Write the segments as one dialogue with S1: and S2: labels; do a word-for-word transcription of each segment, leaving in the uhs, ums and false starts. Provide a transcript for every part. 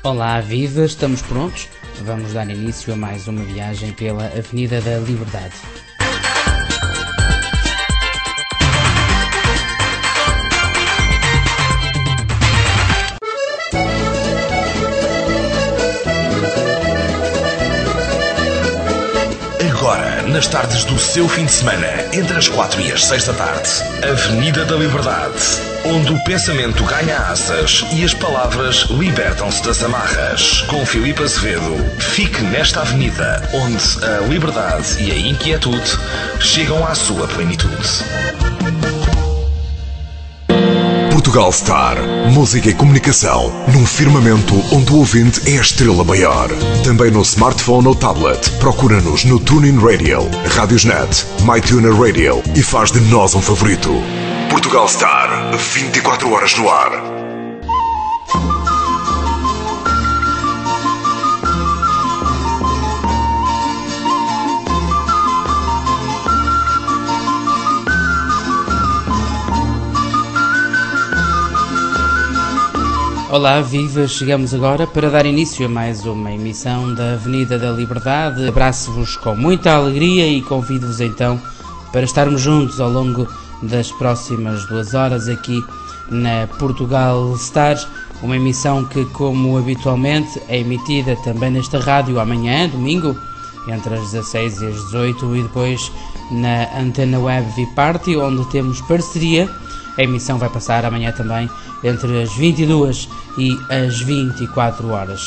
S1: Olá, viva! Estamos prontos? Vamos dar início a mais uma viagem pela Avenida da Liberdade.
S2: Agora, nas tardes do seu fim de semana, entre as quatro e as seis da tarde, Avenida da Liberdade, onde o pensamento ganha asas e as palavras libertam-se das amarras. Com Filipe Azevedo, fique nesta avenida, onde a liberdade e a inquietude chegam à sua plenitude.
S3: Portugal Star, música e comunicação, num firmamento onde o ouvinte é a estrela maior. Também no smartphone ou tablet, procura-nos no TuneIn Radio, Radiosnet, MyTuner Radio e faz de nós um favorito. Portugal Star, vinte e quatro horas no ar.
S1: Olá, viva! Chegamos agora para dar início a mais uma emissão da Avenida da Liberdade. Abraço-vos com muita alegria e convido-vos então para estarmos juntos ao longo das próximas duas horas aqui na Portugal Star, uma emissão que, como habitualmente, é emitida também nesta rádio amanhã, domingo, entre as dezasseis e as dezoito, e depois na Antena Web V-Party, onde temos parceria. A emissão vai passar amanhã também entre as vinte e duas e as vinte e quatro horas.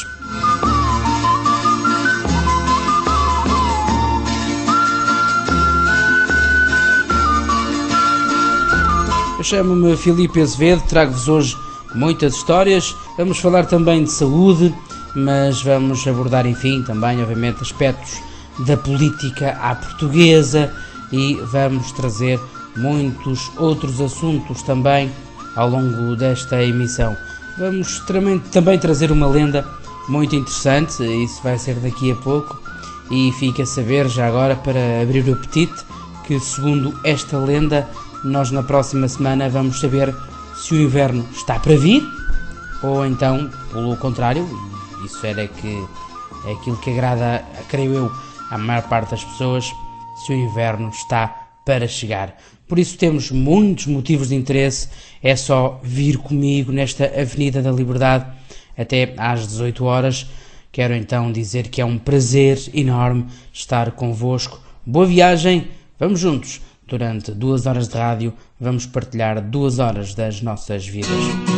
S1: Eu chamo-me Filipe Azevedo, trago-vos hoje muitas histórias. Vamos falar também de saúde, mas vamos abordar, enfim, também, obviamente, aspectos da política à portuguesa e vamos trazer muitos outros assuntos também ao longo desta emissão. Vamos também trazer uma lenda muito interessante, isso vai ser daqui a pouco, e fica a saber já agora, para abrir o apetite, que segundo esta lenda, nós na próxima semana vamos saber se o inverno está para vir, ou então, pelo contrário, isso era que é aquilo que agrada, creio eu, à maior parte das pessoas, se o inverno está para chegar. Por isso temos muitos motivos de interesse, é só vir comigo nesta Avenida da Liberdade até às dezoito horas. Quero então dizer que é um prazer enorme estar convosco. Boa viagem, vamos juntos. Durante duas horas de rádio vamos partilhar duas horas das nossas vidas.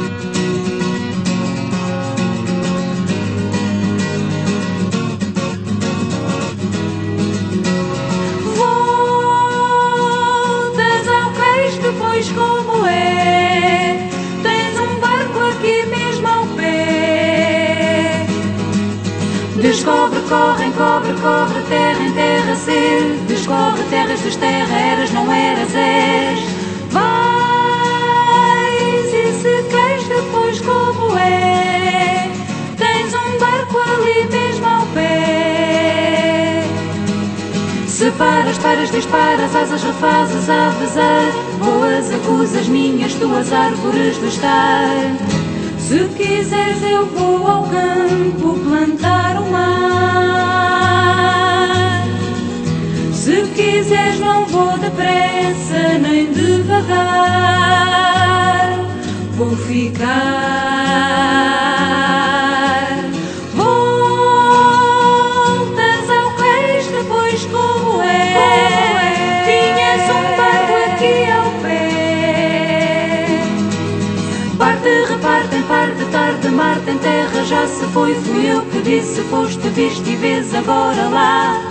S4: Como é, tens um barco aqui mesmo ao pé. Descobre, corre, encobre, cobre, terra em terra, ser. Descobre terras, desterra, eras, não eras, és. Vais, e se queres depois como é, tens um barco ali mesmo ao pé. Se paras, paras, disparas, asas refazes, aves, voas, acusas minhas, tuas árvores de estar. Se quiseres eu vou ao campo plantar um mar. Se quiseres não vou depressa nem devagar, vou ficar. Voltas ao cais depois como é, tinhas um barco aqui ao pé. Parte, repartem, parte, tarde, mar, tem terra, já se foi, fui eu que disse, foste, viste e vês agora lá.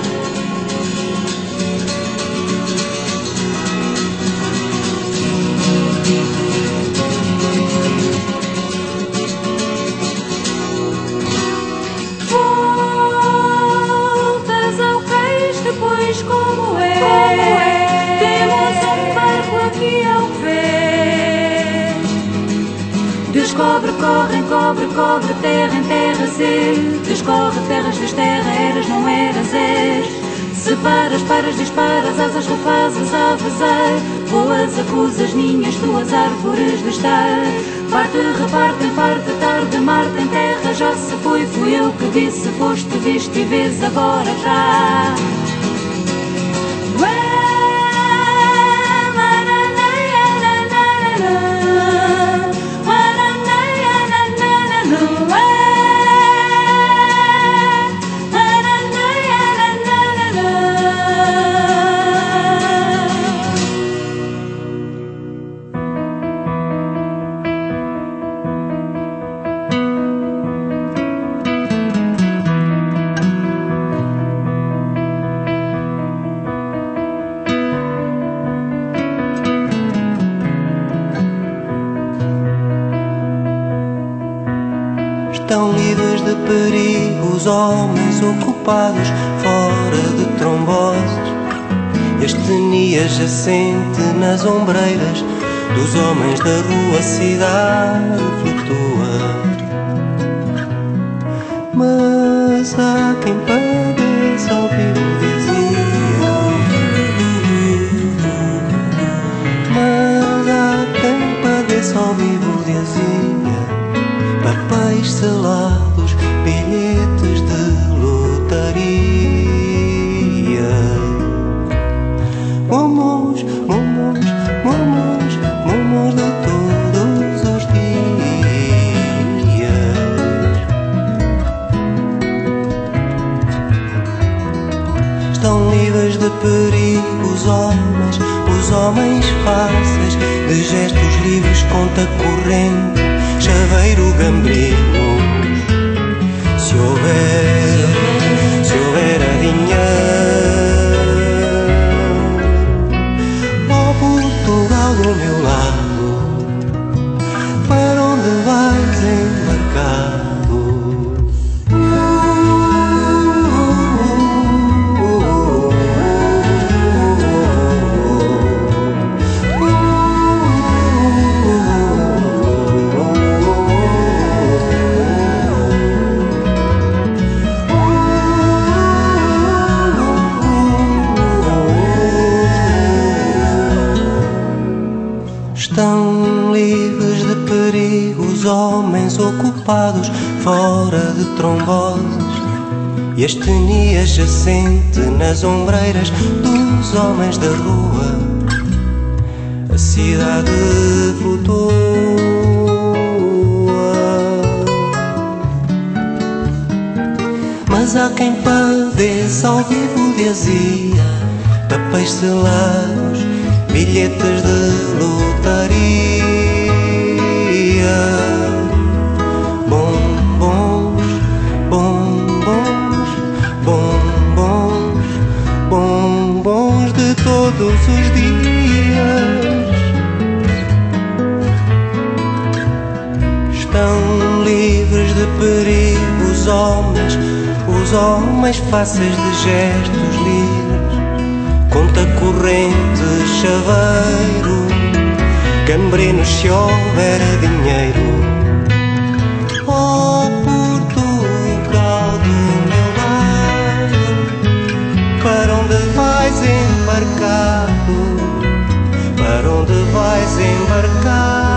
S4: Voltas ao cais depois como é, como é, temos um barco aqui ao pé. Descobre, corre, encobre, cobre, terra em terra, ser. Descorre terras, desterra, eras, não eras, és. Se paras, paras, disparas, asas refazes, aves, voas, acusas, ninhas, tuas árvores de estar. Parte, reparte, parte, tarde, mar, tem terra, guitarra já se foi, fui eu que disse, foste visto e vês agora já.
S5: Estão livres de perigo os homens ocupados fora de tromboses, e a estenia jacente nas ombreiras dos homens da rua, a cidade flutua. Mas há quem padeça ao vivo, dizia. Mas há quem padeça ao vivo, dizia. Papéis selados, bilhetes de lotaria, momos, momos, momos, momos de todos os dias. Estão livres de perigo os homens, os homens fáceis, de gestos livres, conta corrente, chaveiro, gambrino. Se houver, se houver adivinhar, ó Portugal do meu lado, para onde vais embarcado? Estão livres de perigo os homens ocupados fora de tromboses, e a estenia jacente nas ombreiras dos homens da rua, a cidade flutua. Mas há quem padeça ao vivo de azia, papéis selados, bilhetes de lotaria, bombons, bombons, bombons, bombons de todos os dias. Estão livres de perigo os homens, os homens fáceis de gestos livres, conta corrente, chaveiro, gambrinos se houver dinheiro. Oh Portugal do meu lado, para onde vais embarcado? Para onde vais embarcado?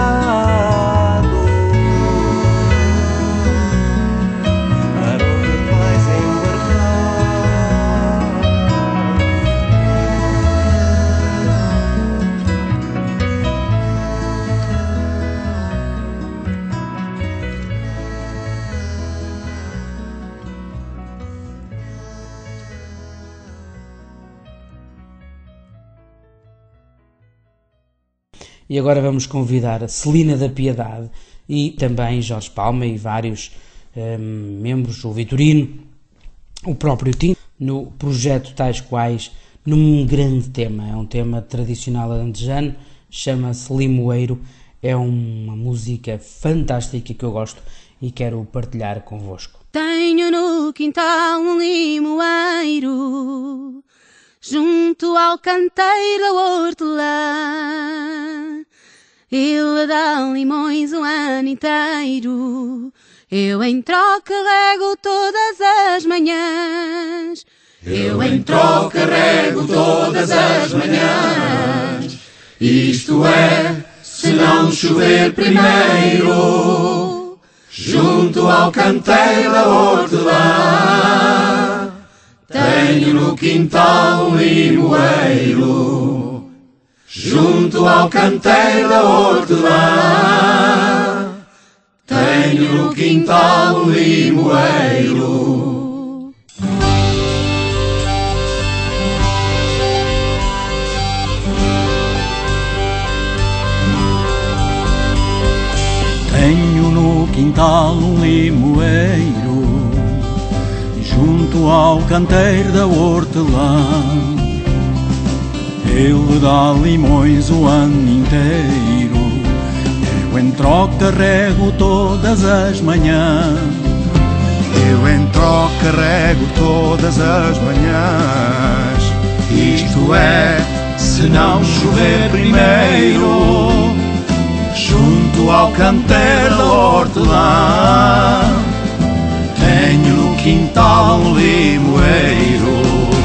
S1: E agora vamos convidar a Celina da Piedade e também Jorge Palma e vários um, membros, o Vitorino, o próprio Tim, no projeto Tais Quais, num grande tema. É um tema tradicional alentejano, chama-se Limoeiro. É uma música fantástica que eu gosto e quero partilhar convosco.
S6: Tenho no quintal um limoeiro, junto ao canteiro da hortelã. Ele dá limões o ano inteiro, eu em troca rego todas as manhãs.
S7: Eu em troca rego todas as manhãs. Isto é, se não chover primeiro. junto ao canteiro da hortelã. Tenho no quintal um limoeiro, junto ao canteiro da hortelã. Tenho no quintal um limoeiro.
S8: Tenho no quintal um limoeiro, junto ao canteiro da hortelã. Ele dá limões o ano inteiro, eu em troca carrego todas as manhãs.
S9: Eu em troca carrego todas as manhãs.
S8: Isto é, se não chover primeiro, junto ao canteiro da hortelã. Tenho no quintal um limoeiro.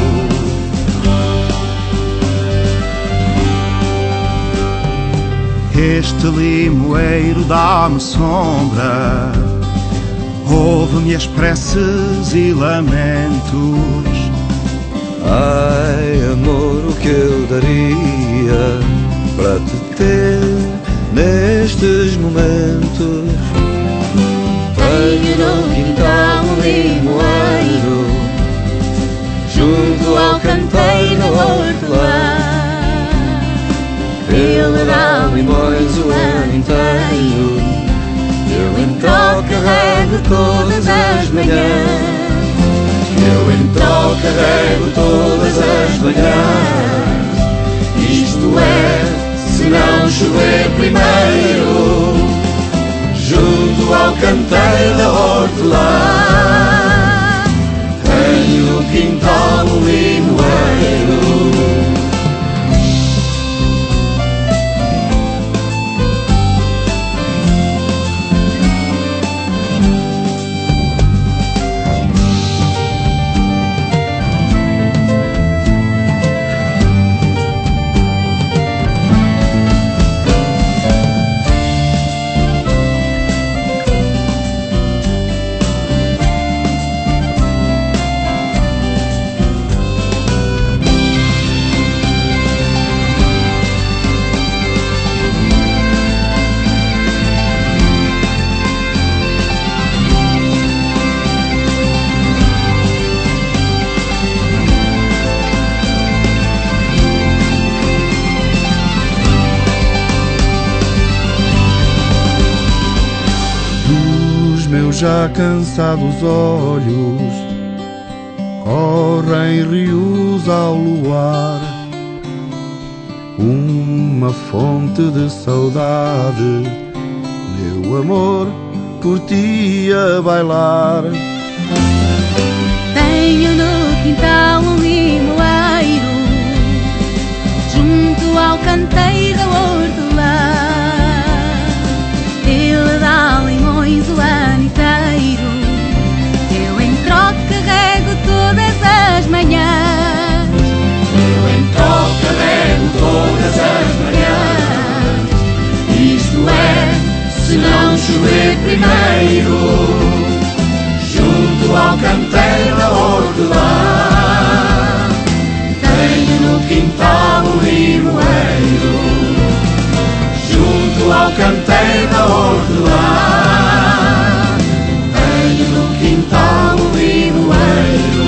S9: Este limoeiro dá-me sombra, ouve-me as preces e lamentos.
S5: Ai, amor, o que eu daria para te ter nestes momentos.
S4: Tenho no quintal um limoeiro, junto ao canteiro da hortelã. Ele dá limões o ano inteiro, eu em troca carrego todas as manhãs.
S7: Eu em troca carrego todas as manhãs. Isto é, se não chover primeiro, junto ao canteiro da hortelã. Tenho no quintal um limoeiro.
S9: Já cansados olhos correm rios ao luar, uma fonte de saudade, meu amor, por ti a bailar.
S6: Tenho no quintal um limoeiro, junto ao canteiro da hortelã. Ele dá limões o ano inteiro, eu em troca carrego todas as manhãs.
S7: Eu em troca carrego todas as manhãs. Isto é, se não chover primeiro, junto ao canteiro da hortelã. Tenho no quintal um limoeiro, junto ao canteiro da hortelã. Tenho no quintal um limoeiro.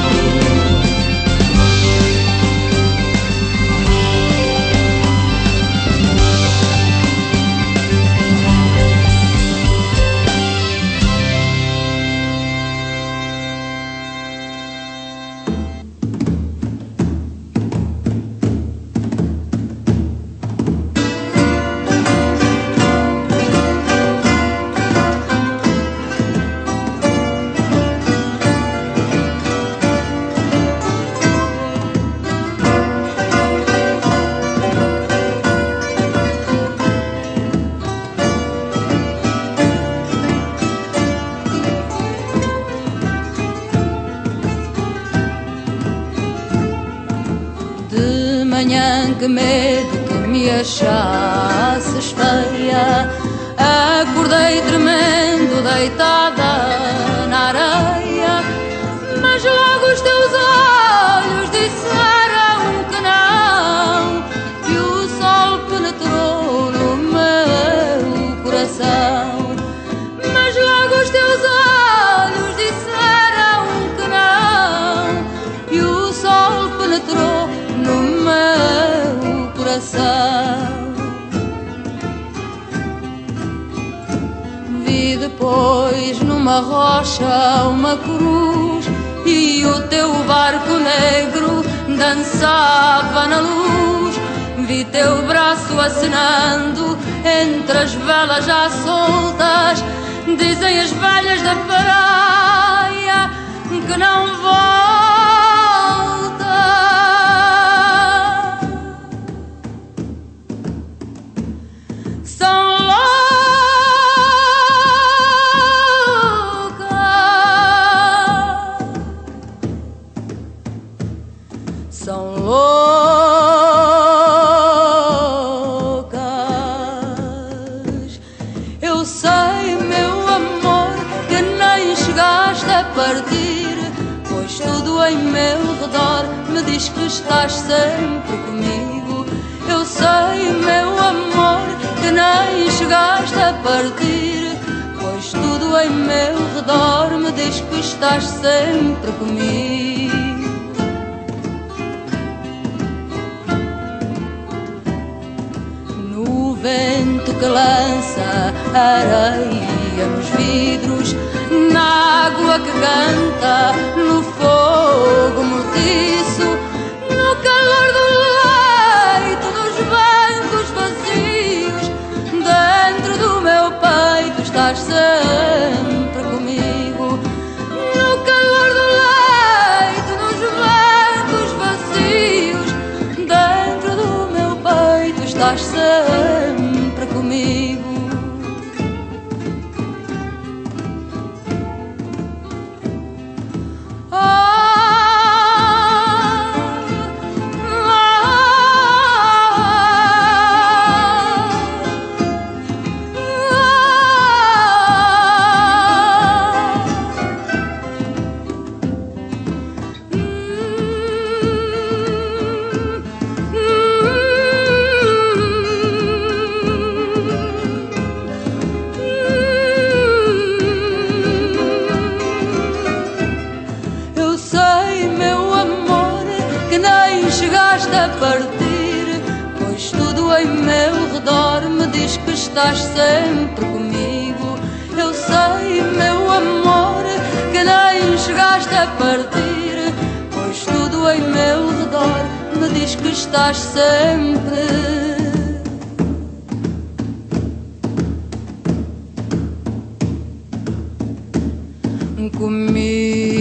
S4: Que medo que me achasses feia. Acordei tremendo, dei deitada na areia, mas logo os teus olhos disseram que não, e o sol penetrou no meu coração. Mas logo os teus olhos disseram que não, e o sol penetrou no meu coração. Vi depois numa rocha uma cruz, e o teu barco negro dançava na luz. Vi teu braço acenando entre as velas já soltas. Dizem as velhas da praia que não volta. São loucas, são loucas. Eu sei, meu amor, que nem chegaste a partir, pois tudo em meu redor me diz que estás sempre comigo. Eu sei, meu amor, que nem chegaste a partir, pois tudo em meu redor me diz que estás sempre comigo. No vento que lança areia nos vidros, na água que canta, no fogo mortiço, no calor do leito, nos bancos vazios, dentro do meu peito estás sempre comigo. No calor do leito, nos bancos vazios, dentro do meu peito estás sempre comigo. Estás sempre comigo. Eu sei, meu amor, que nem chegaste a partir, pois tudo em meu redor me diz que estás sempre comigo.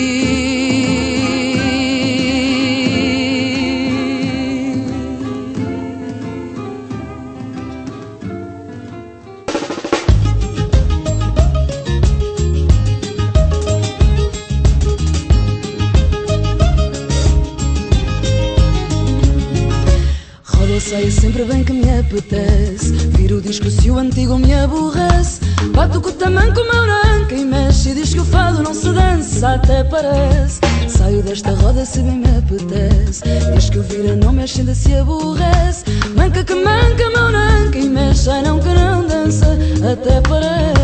S10: Sei sempre bem que me apetece vir o disco se o antigo me aborrece. Bato com o tamanco, meu nanca e mexe, e diz que o fado não se dança, até parece. Saio desta roda se bem me apetece, diz que o vira não mexe, ainda se aborrece. Manca que manca, meu nanca e mexe, ai não que não dança, até parece.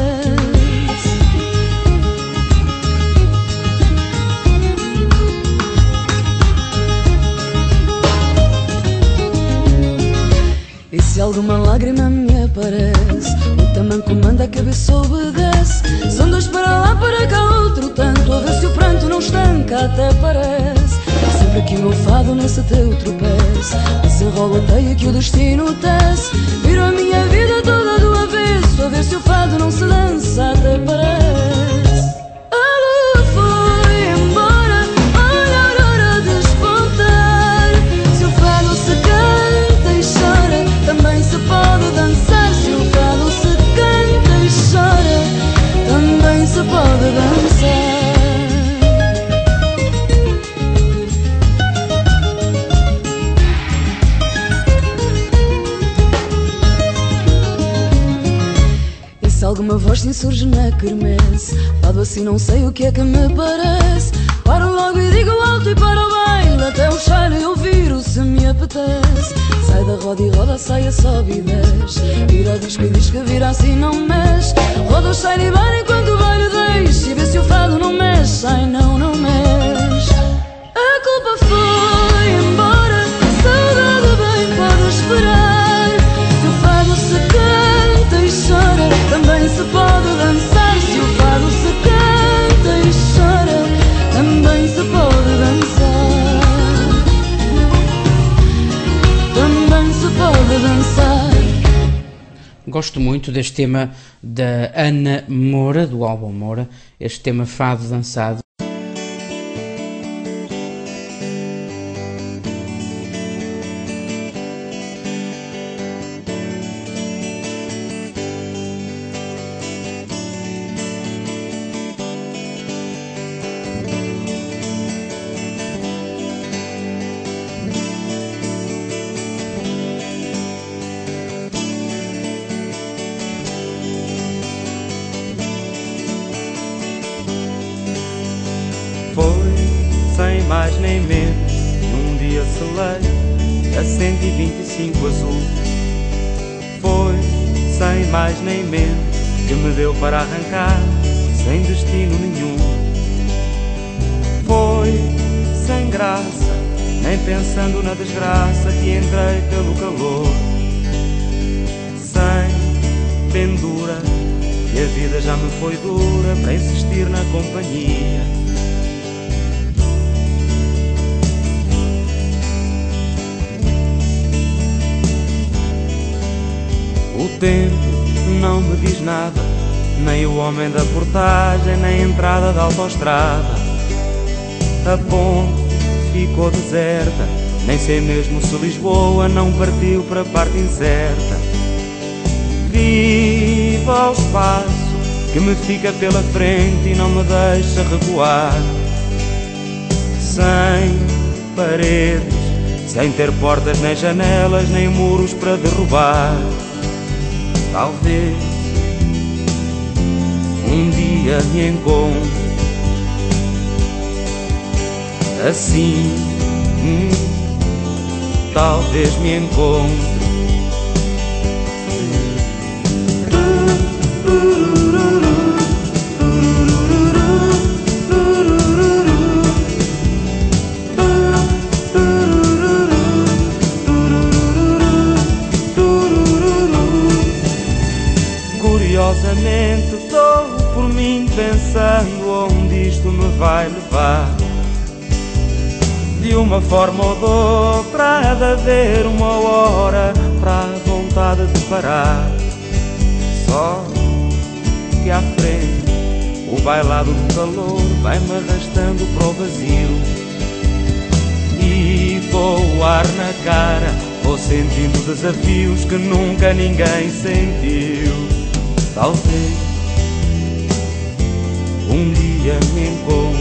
S10: E se alguma lágrima me aparece, o tamanco manda, a cabeça obedece. São dois para lá, para cá, outro tanto, a ver se o pranto não estanca, até parece. Sempre que o meu fado nesse teu tropeço desenrola a teia que o destino tece. Viro a minha vida toda do avesso, a ver se o fado não se dança, até parece. A lua foi embora, olha a aurora despontar. Se o fado se canta e chora, também se pode dançar. Se o fado se canta e chora, também se pode dançar. E se alguma uma voz se insurge na quermesse. Fado assim não sei o que é que me parece. Paro logo e digo alto e para o baile, até o cheiro e ouvir-o se me apetece. Sai da roda e roda, saia, sobe e desce. Vira disco e diz que vira assim não mexe. Roda o cheiro e vai enquanto o baile deixa. E vê se o fado não mexe, ai não, não mexe. A culpa foi embora, a saudade bem pode esperar. Se o fado se canta e chora, também se pode dançar. Se o fado se canta e chora, também se pode dançar. Também se pode dançar.
S1: Gosto muito deste tema da Ana Moura, do álbum Moura, este tema Fado Dançado.
S11: Mais nem menos, num dia celeiro, a cento e vinte e cinco azul. Foi, sem mais nem menos, que me deu para arrancar, sem destino nenhum. Foi, sem graça, nem pensando na desgraça que entrei pelo calor. Sem pendura, e a vida já me foi dura para insistir na companhia. O tempo não me diz nada, nem o homem da portagem, nem a entrada da autoestrada. A ponte ficou deserta, nem sei mesmo se Lisboa não partiu para a parte incerta. Viva o espaço que me fica pela frente e não me deixa recuar. Sem paredes, sem ter portas nem janelas, nem muros para derrubar. Talvez um dia me encontre assim, hum, talvez me encontre. Curiosamente estou por mim pensando onde isto me vai levar. De uma forma ou de outra há de haver uma hora para a vontade de parar. Só que à frente o bailado do calor vai-me arrastando para o vazio. E vou o ar na cara, vou sentindo desafios que nunca ninguém sentiu. Talvez um dia me encontre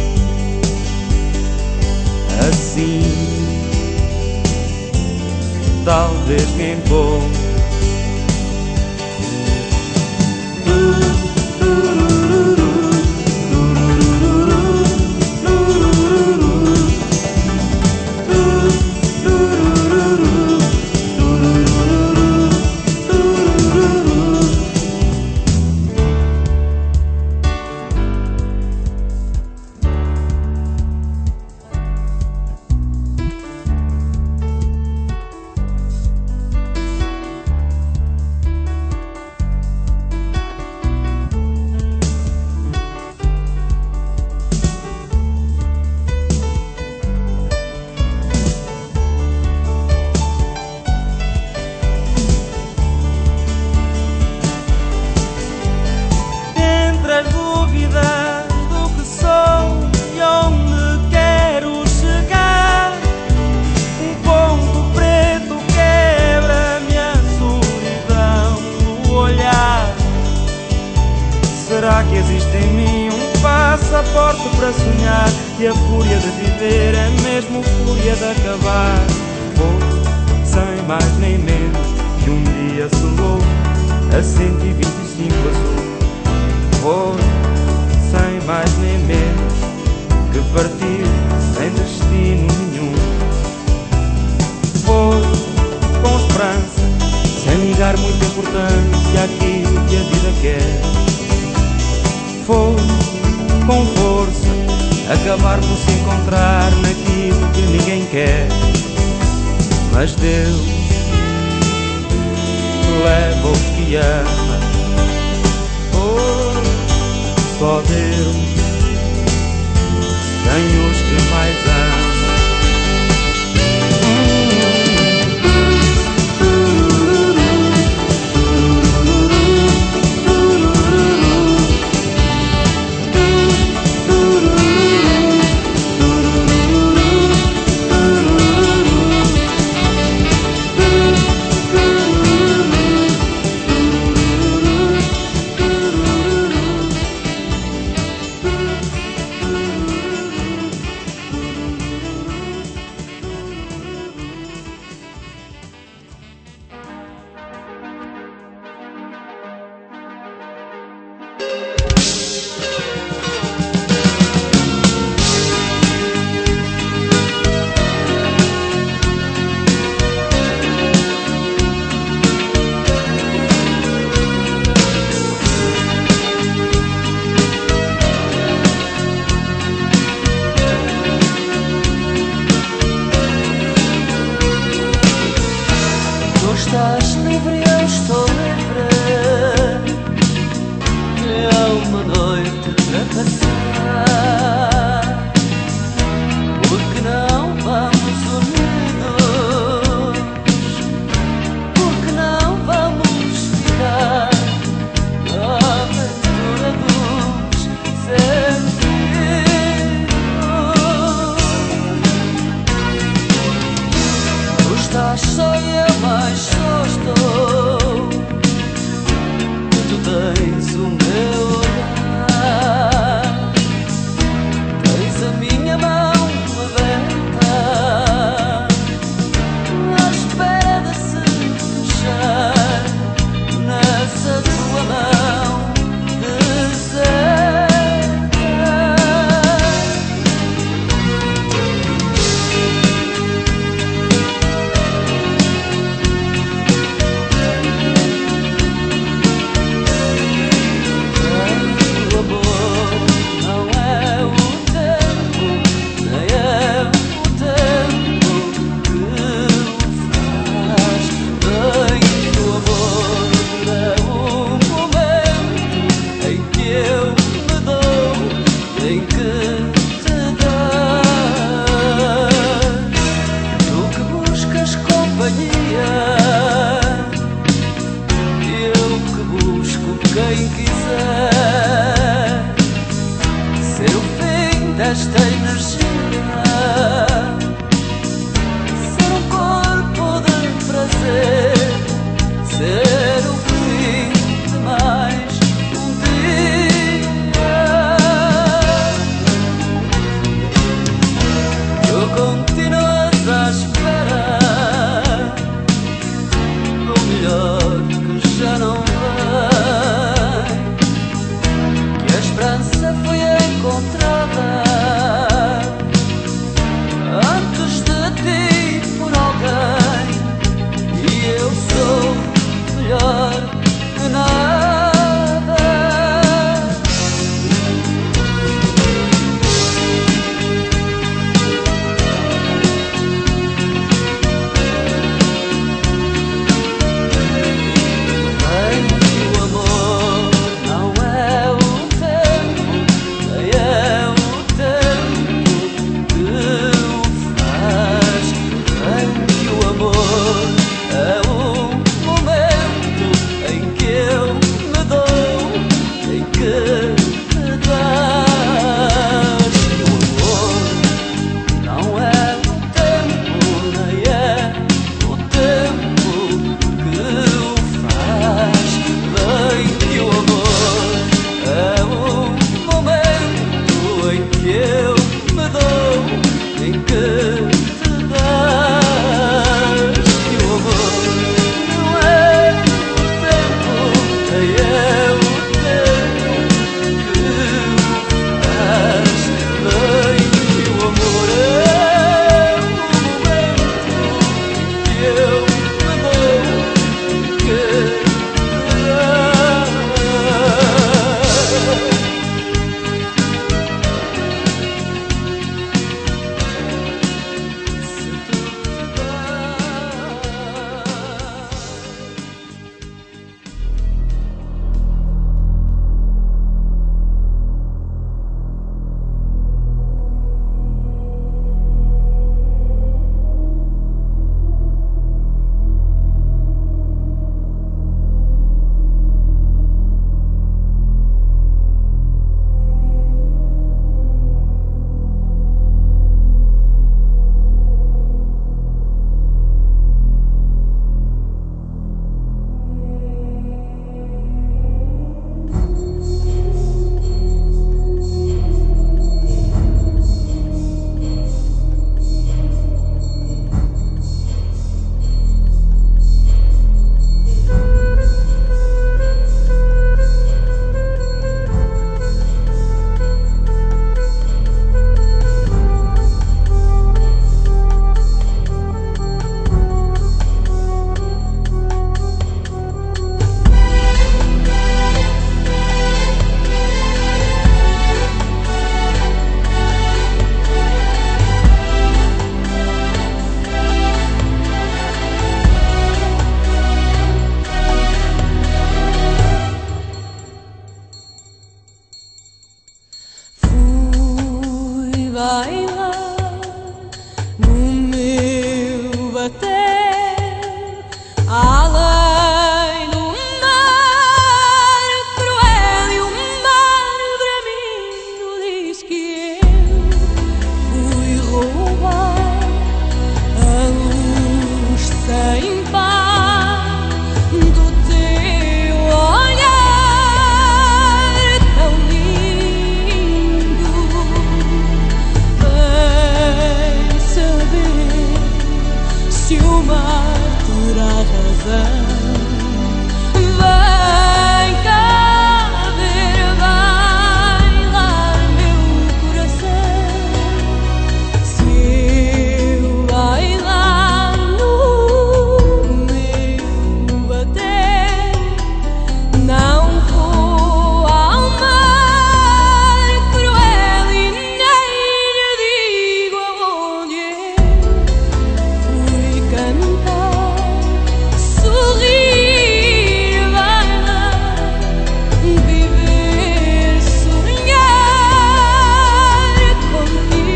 S11: assim, talvez me encontre. Será que existe em mim um passaporte para sonhar? E a fúria de viver é mesmo fúria de acabar. Vou, sem mais nem menos, que um dia selou a cento e vinte e cinco azul. Foi sem mais nem menos que partir sem destino nenhum. Foi com esperança, sem ligar muita importância àquilo que a vida quer. Foi com força, acabar por se encontrar naquilo que ninguém quer. Mas Deus leva os que ama, oh, só Deus tem os que mais ama.
S10: bailar no meu bater, além do mar cruel e o mar bramindo diz que eu fui roubar a luz sem par do teu olhar tão lindo. Vem saber se o mar terá razão. Vem cá ver bailar meu coração. Se eu bailar no meu bater, não vou ao mar cruel e nem lhe digo aonde eu fui cantar, sorrir, bailar, viver, sonhar contigo.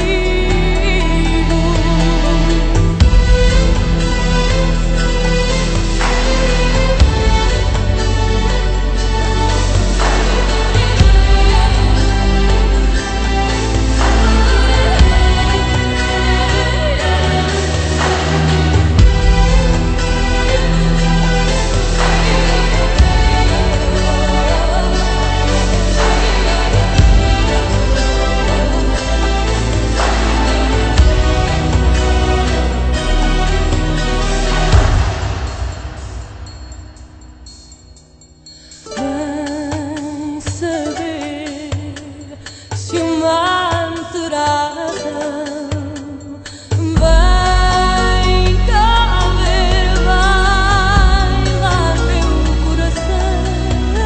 S10: Vem saber se o mar terá razão. Vem cá ver bailar meu coração.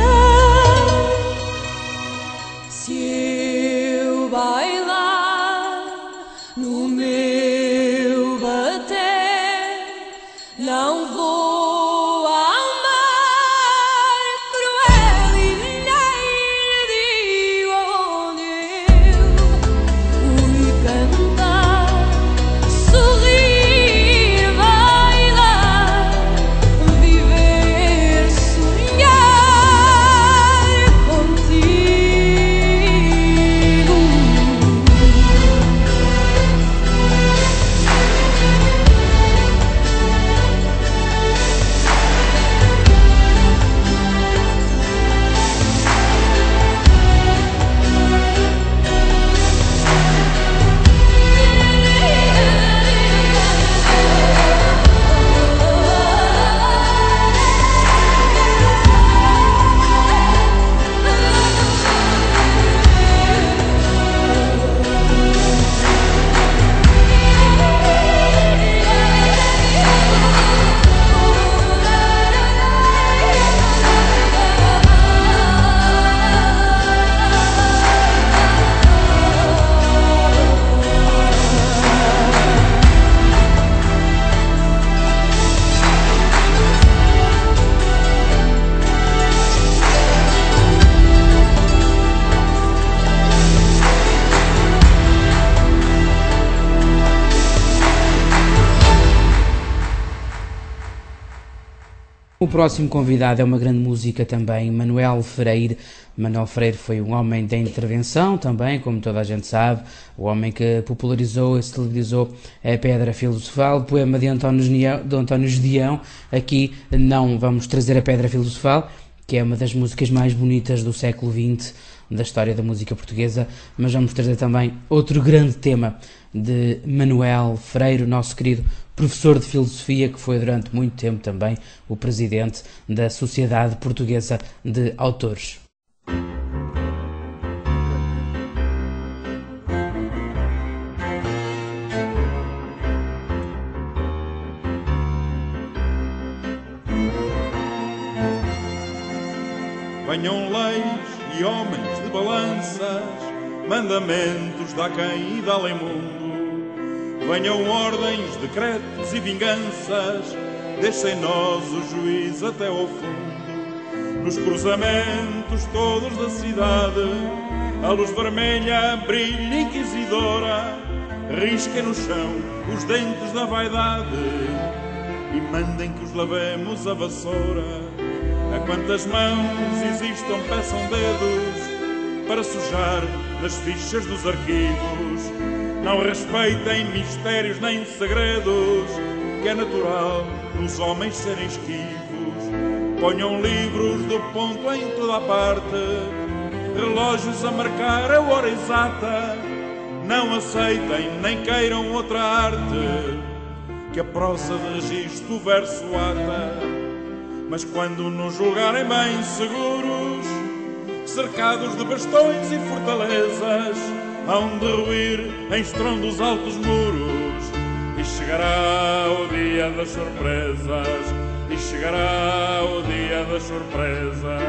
S10: Se eu bailar no meu bater, não vou ao mar cruel e nem digo aonde eu fui cantar, sorrir, bailar, viver, sonhar contigo.
S1: O próximo convidado é uma grande música também, Manuel Freire. Manuel Freire foi um homem da intervenção também, como toda a gente sabe, o homem que popularizou e celebrizou a Pedra Filosofal, poema de António Gedeão, de António Gedeão. Aqui não vamos trazer a Pedra Filosofal, que é uma das músicas mais bonitas do século vinte, da história da música portuguesa, mas vamos trazer também outro grande tema de Manuel Freire, o nosso querido professor de filosofia, que foi durante muito tempo também o presidente da Sociedade Portuguesa de Autores.
S12: Venham leis e homens de balanças, mandamentos de aquém e de além-mundo. Venham ordens, decretos e vinganças, deixem nós o juiz até ao fundo. Nos cruzamentos todos da cidade, A luz vermelha brilha inquisidora, risca no chão os dentes da vaidade e mandem que os lavemos a vassoura. A quantas mãos existam, peçam dedos para sujar nas fichas dos arquivos. Não respeitem mistérios nem segredos, que é natural nos homens serem esquivos. Ponham livros do ponto em toda a parte, relógios a marcar a hora exata. Não aceitem nem queiram outra arte, que a prosa de registro o verso ata. Mas quando nos julgarem bem seguros, cercados de bastões e fortalezas, hão de ruir em estrondos altos muros. E chegará o dia das surpresas, e chegará o dia das surpresas.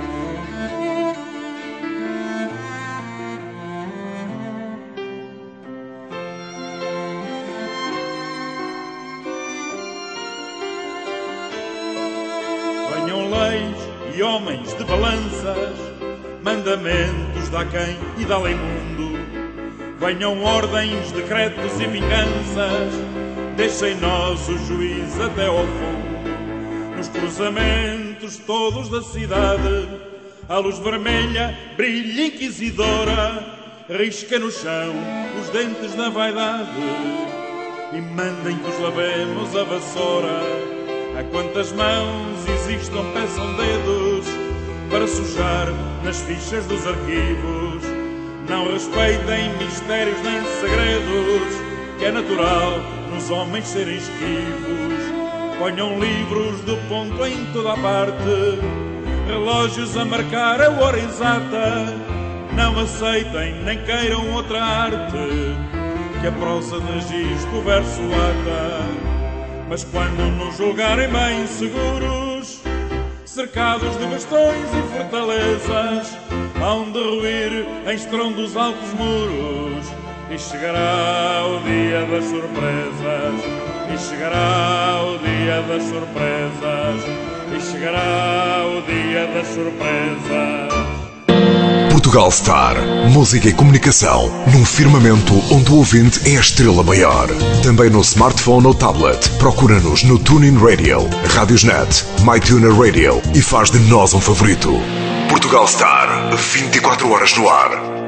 S12: Venham leis e homens de balanças, mandamentos de aquém e de além mundo. Venham ordens, decretos e vinganças, deixem nós o juiz até ao fundo. Nos cruzamentos todos da cidade, a luz vermelha brilha inquisidora, risca no chão os dentes da vaidade e mandem que os lavemos a vassoura. A quantas mãos existam, peçam dedos para sujar nas fichas dos arquivos. Não respeitem mistérios nem segredos, que é natural nos homens serem esquivos. Ponham livros do ponto em toda a parte, relógios a marcar a hora exata. Não aceitem nem queiram outra arte, que a prosa de registro o verso ata. Mas quando nos julgarem bem seguros, cercados de bastões e fortalezas, hão de ruir em estrondos altos muros. E chegará o dia das surpresas, e chegará o dia das surpresas, e chegará o dia das surpresas.
S3: Portugal Star, música e comunicação num firmamento onde o ouvinte é a estrela maior. Também no smartphone ou tablet. Procura-nos no TuneIn Radio, Radiosnet, MyTuner Radio e faz de nós um favorito. Portugal Star, vinte e quatro horas no ar.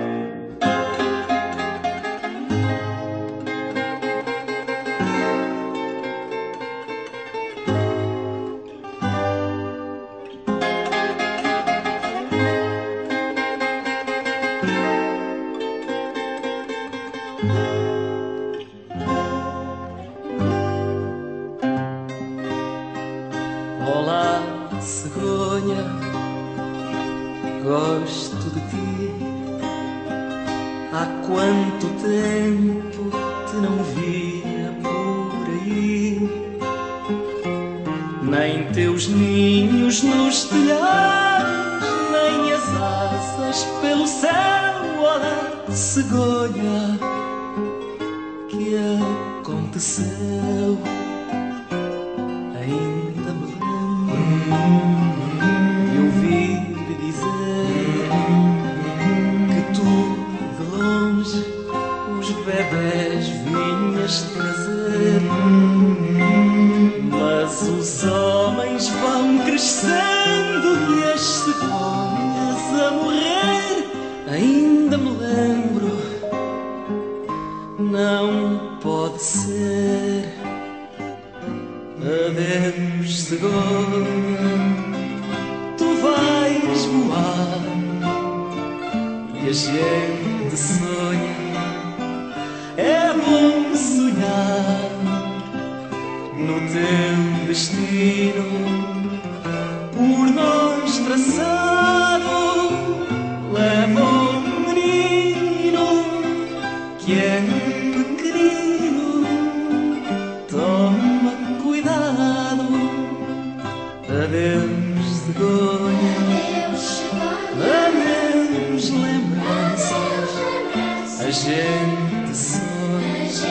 S5: Olá, cegonha, gosto de ti. Há quanto tempo te não via por aí. Nem teus ninhos nos telhados, nem as asas pelo céu. Olá, cegonha, que aconteceu? Ainda me e ouvir dizer que tu de longe os bebés vinhas trazer. Mas os homens vão crescendo e as cegonhas a morrer. Ainda me lembro, não pode ser. Adeus, cegonha, tu vais voar e a gente sonha. É bom sonhar no teu destino, por nós traçado. Leva um menino que é pequenino, toma cuidado. Adeus, cegonha, adeus, lembranças. A gente sonha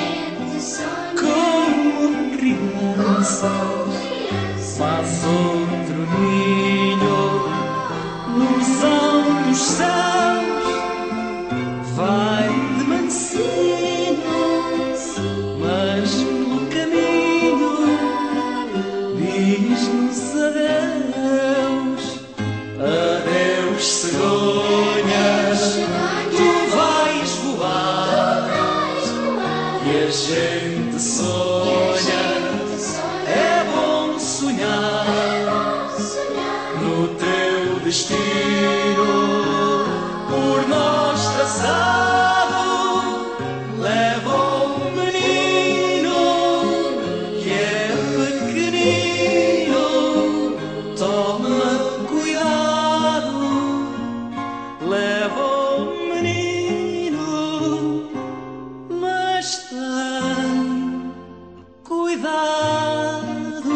S5: como crianças. Faz outro ninho nos altos céus
S13: gente sonha, é bom sonhar no teu destino, por nós traçado. Leva um menino que é pequenino, toma cuidado. Leva um menino, mas tem cuidado.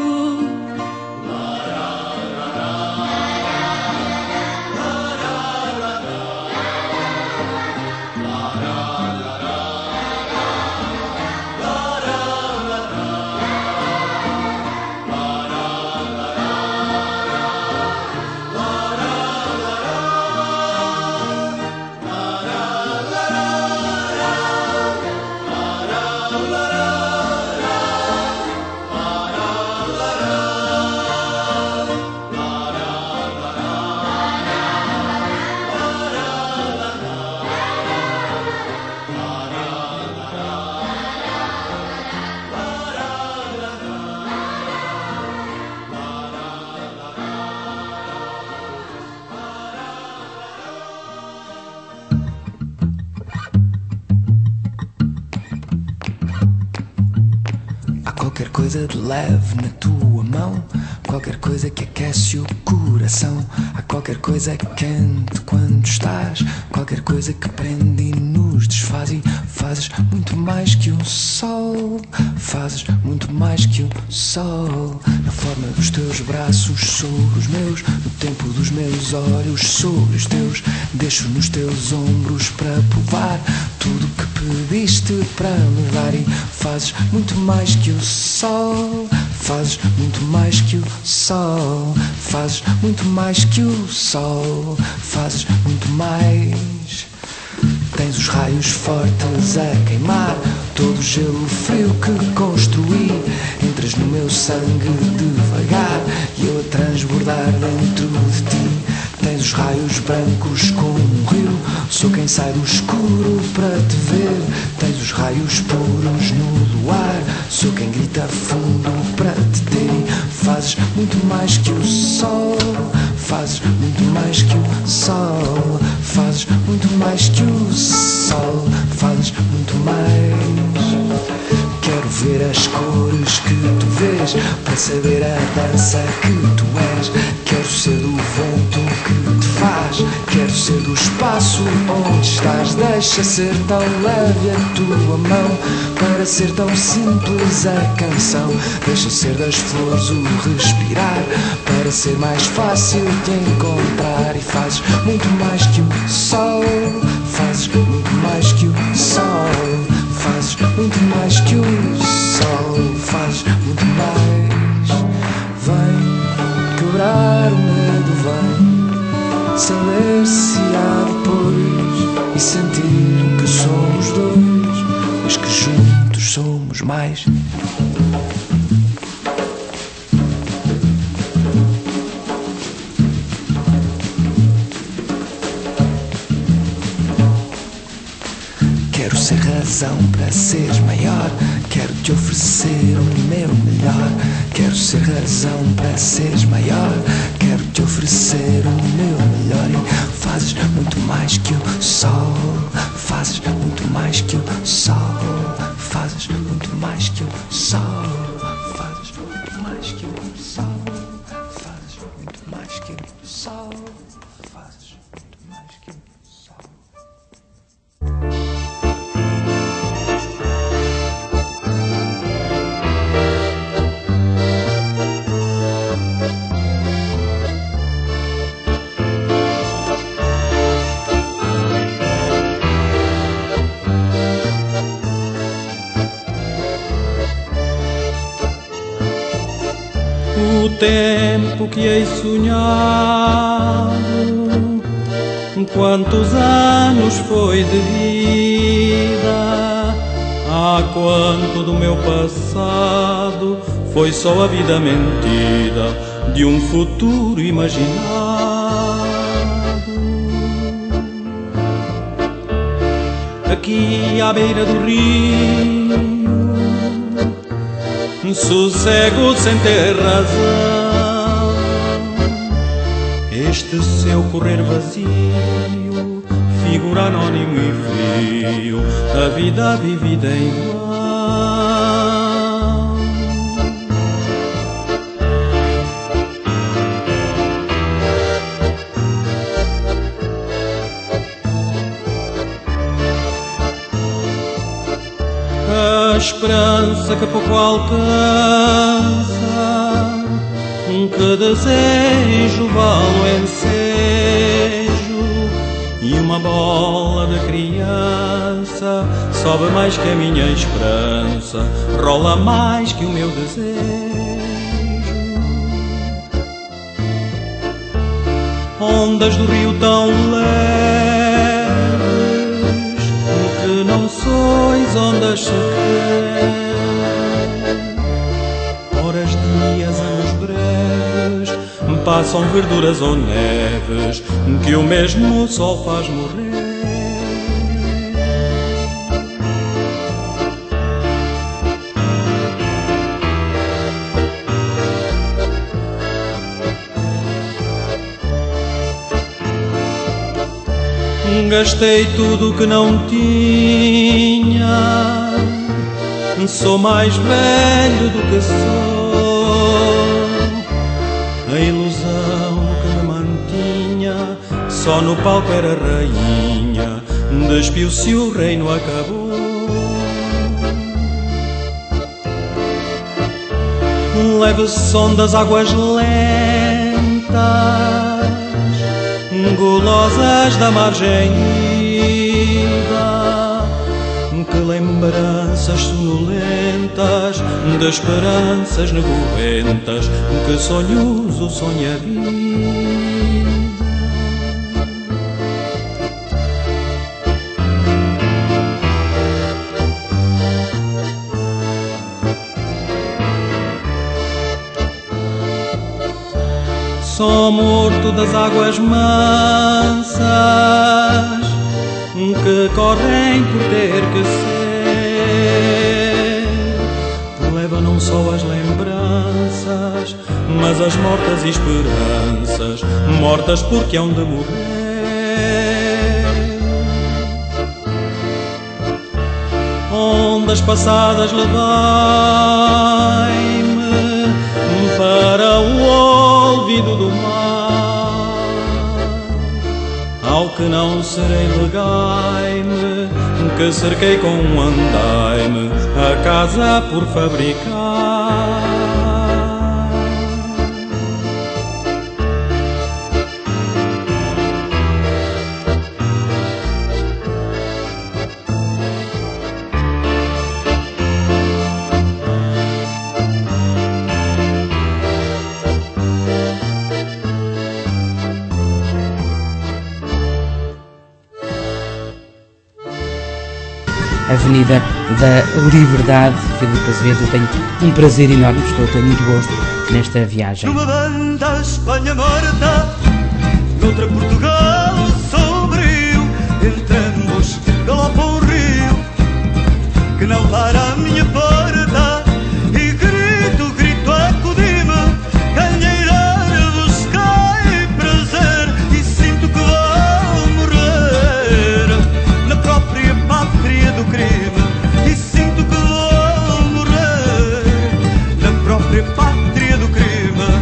S13: Qualquer coisa de leve na tua mão, qualquer coisa que aquece o coração. Há qualquer coisa quente quando estás, qualquer coisa que prende e nos desfaz. E fazes muito mais que o sol, fazes muito mais que o sol. Na forma dos teus braços sobre os meus, no tempo dos meus olhos sobre os teus. Deixo nos teus ombros para provar tudo que pediste para me dar. E fazes muito mais que o sol, fazes muito mais que o sol, fazes muito mais que o sol, fazes muito mais. Tens os raios fortes a queimar todo o gelo frio que construí. Entras no meu sangue devagar e eu a transbordar dentro de ti. Tens os raios brancos como um rio, sou quem sai do escuro para te ver. Tens os raios puros no luar, sou quem grita fundo para te ter. Fazes muito mais que o sol, fazes muito mais que o sol, fazes muito mais que o sol, fazes muito mais. Quero ver as cores que tu vês, para saber a dança que tu és. Quero ser do vento que te faz, quero ser do espaço onde estás. Deixa ser tão leve a tua mão, para ser tão simples a canção. Deixa ser das flores o respirar, para ser mais fácil de encontrar. E fazes muito mais que o sol, fazes muito mais que o sol, fazes muito mais que o sol, fazes muito mais. Vem quebrar o medo, vem saber se há depois e sentir que somos dois, mas que juntos somos mais. Quero ser razão para seres maior, quero te oferecer o meu melhor. Quero ser razão para seres maior, quero te oferecer o meu melhor. E fazes muito mais que o sol, fazes muito mais que o sol, fazes muito mais que o sol, fazes muito mais que o sol, fazes muito mais que o sol, fazes muito mais que o sol.
S11: O tempo que hei sonhado, quantos anos foi de vida, há quanto do meu passado foi só a vida mentida de um futuro imaginado. Aqui à beira do rio
S8: sossego sem ter razão. Este seu correr vazio, figura anónimo e frio, a vida vivida em vão. A esperança que pouco alcança, que desejo vale o ensejo, e uma bola de criança sobe mais que a minha esperança, rola mais que o meu desejo. Ondas do rio tão leves, que não sois ondas sequer, horas, dias, anos breves, passam verduras ou neves, que o mesmo sol faz morrer. Gastei tudo que não tinha, sou mais velho do que sou. A ilusão que me mantinha só no palco era rainha, despiu-se, o reino acabou. Leve som das águas lentas, gulosas da margem ida, que lembranças sonolentas de esperanças nevoentas, que sonhos o sonho a vida. Sou morto das águas mansas, que correm por ter que ser. Leva não só as lembranças, mas as mortas esperanças, mortas porque hão de morrer. Ondas passadas levai-me para o olvido do mar, ao que não serei legai-me, que cerquei com um andaime a casa por fabricar.
S1: Avenida da Liberdade, Filipe Azevedo, tenho um prazer enorme, estou a ter muito gosto nesta viagem.
S14: Numa banda Espanha morta, noutra Portugal sombrio, entre ambos galopa um rio que não para a minha porta, e grito, grito, acudi-me, canheireiros cai prazer, e sinto que vou morrer na própria pátria do crime, e sinto que vou morrer na própria pátria do crime.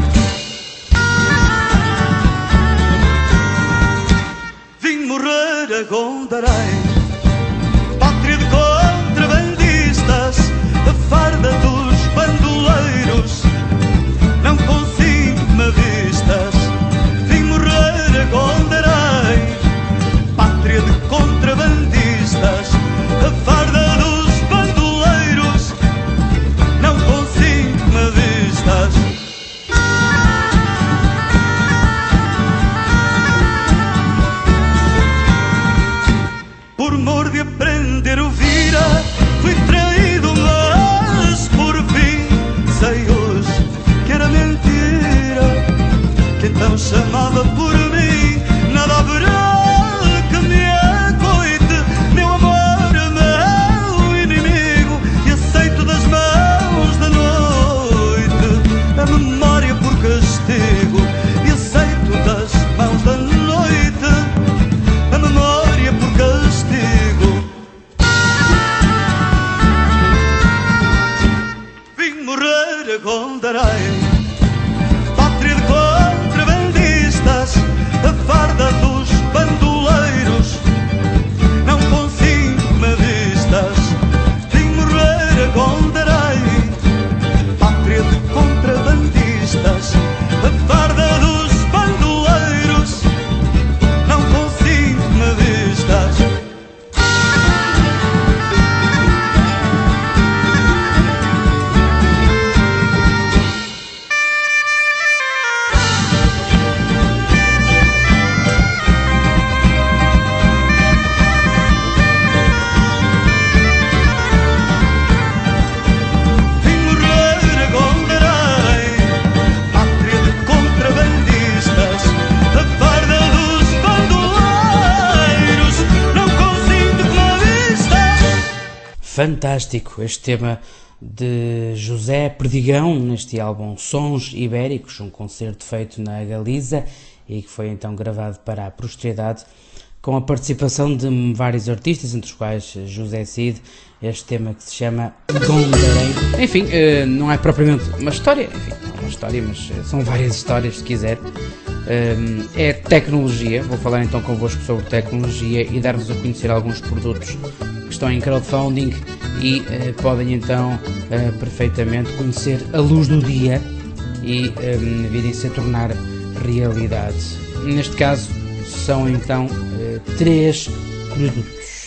S14: Vim morrer a Gondarém, pátria de contrabandistas, a farda dos bandoleiros, não consigo-me vistas. Vim morrer a Gondarém, pátria de contrabandistas, a farda dos bandoleiros, não consigo-me vistas. Por mor de aprender o vira, fui traído, mas por fim sei hoje que era mentira, que então chamava por mim. Nada haverá que me acoite, meu amor, meu inimigo, e aceito das mãos da noite
S1: fantástico este tema de José Perdigão, neste álbum Sons Ibéricos, um concerto feito na Galiza e que foi então gravado para a posteridade, com a participação de vários artistas, entre os quais José Cid, este tema que se chama Gondarei. Enfim, não é propriamente uma história, enfim, não é uma história, mas são várias histórias, se quiser. É tecnologia, vou falar então convosco sobre tecnologia e dar-vos a conhecer alguns produtos que estão em crowdfunding e uh, podem então uh, perfeitamente conhecer a luz do dia e um, virem-se a tornar realidade. Neste caso são então uh, três produtos.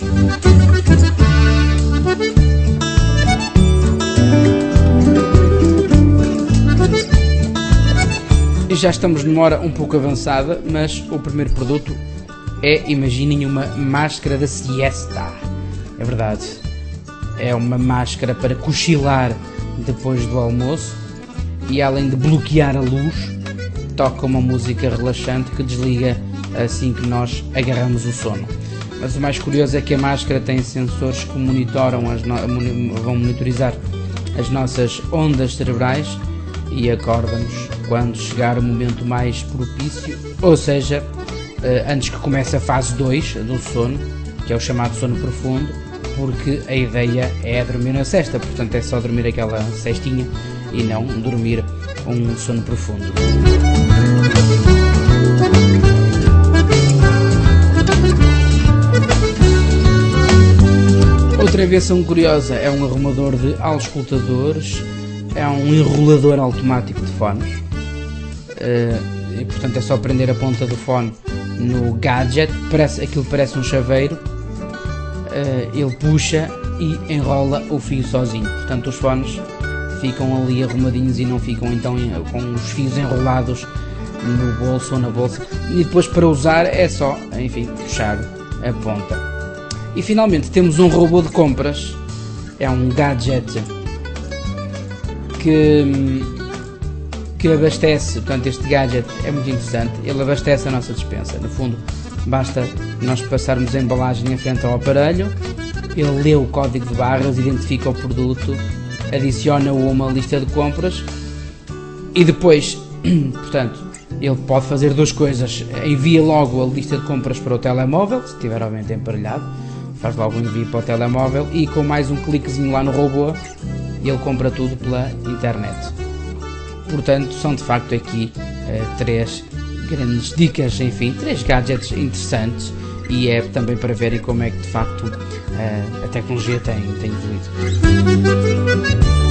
S1: E já estamos numa hora um pouco avançada, mas o primeiro produto é, imaginem, uma máscara da siesta. É verdade, é uma máscara para cochilar depois do almoço e, além de bloquear a luz, toca uma música relaxante que desliga assim que nós agarramos o sono. Mas o mais curioso é que a máscara tem sensores que monitoram as no... vão monitorizar as nossas ondas cerebrais e acordam-nos quando chegar o momento mais propício, ou seja, antes que comece a fase dois do sono, que é o chamado sono profundo, porque a ideia é dormir na sesta, portanto é só dormir aquela cestinha e não dormir um sono profundo. Outra invenção curiosa é um arrumador de auscultadores, é um enrolador automático de fones, uh, e portanto é só prender a ponta do fone no gadget, parece, aquilo parece um chaveiro, uh, ele puxa e enrola o fio sozinho, portanto os fones ficam ali arrumadinhos e não ficam então com os fios enrolados no bolso ou na bolsa, e depois para usar é só, enfim, puxar a ponta. E finalmente temos um robô de compras, é um gadget que, que abastece, portanto este gadget é muito interessante, ele abastece a nossa despensa. No fundo basta nós passarmos a embalagem em frente ao aparelho, ele lê o código de barras, identifica o produto, adiciona-o a uma lista de compras e depois, portanto, ele pode fazer duas coisas: envia logo a lista de compras para o telemóvel, se estiver obviamente emparelhado, faz logo o envio para o telemóvel e com mais um cliquezinho lá no robô ele compra tudo pela internet. Portanto, são de facto aqui uh, três grandes dicas, enfim, três gadgets interessantes, e é também para verem como é que de facto uh, a tecnologia tem, tem evoluído.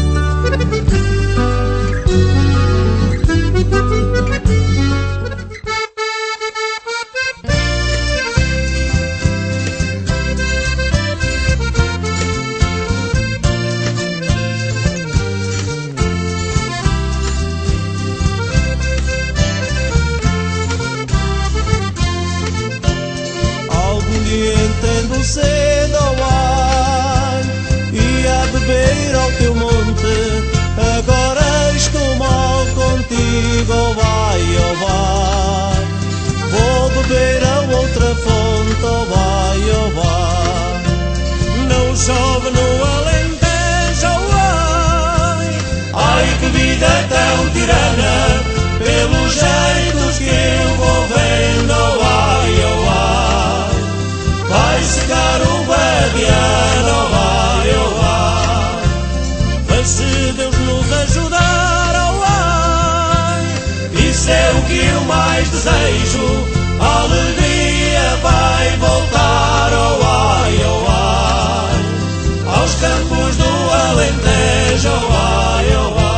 S15: Cedo ao ar e a beber ao teu monte, agora estou mal contigo, oh vai, oh vai. Vou beber a outra fonte, oh vai, oh vai. Não chove no Alentejo, oh ai. Ai que vida tão tirana, pelos jeitos que eu vou vendo, oh ai, oh ai. Vai secar o badiano, vai, oh vai. Mas se Deus nos ajudar, oh ai, isso é o que eu mais desejo. A alegria vai voltar, oh ai, oh ai, aos campos do Alentejo, oh ai, oh ai.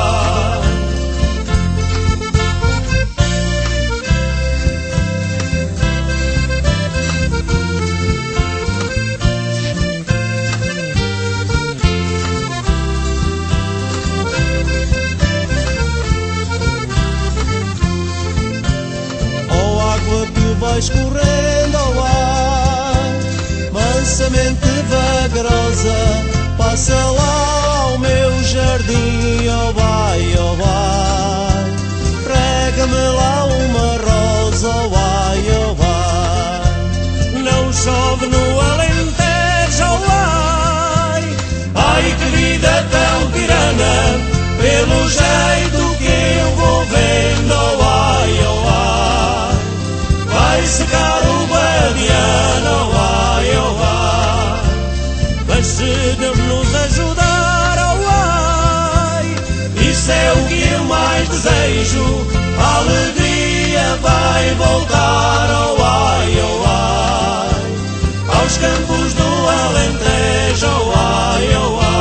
S15: Vai escorrendo ao ar, mansamente vagarosa, passa lá ao meu jardim, oh vai, oh vai. Prega-me lá uma rosa, oh vai, oh vai. Não chove no Alentejo, oh ai, desejo, a alegria vai voltar, oh ai, oh ai, aos campos do Alentejo, oh ai, oh ai.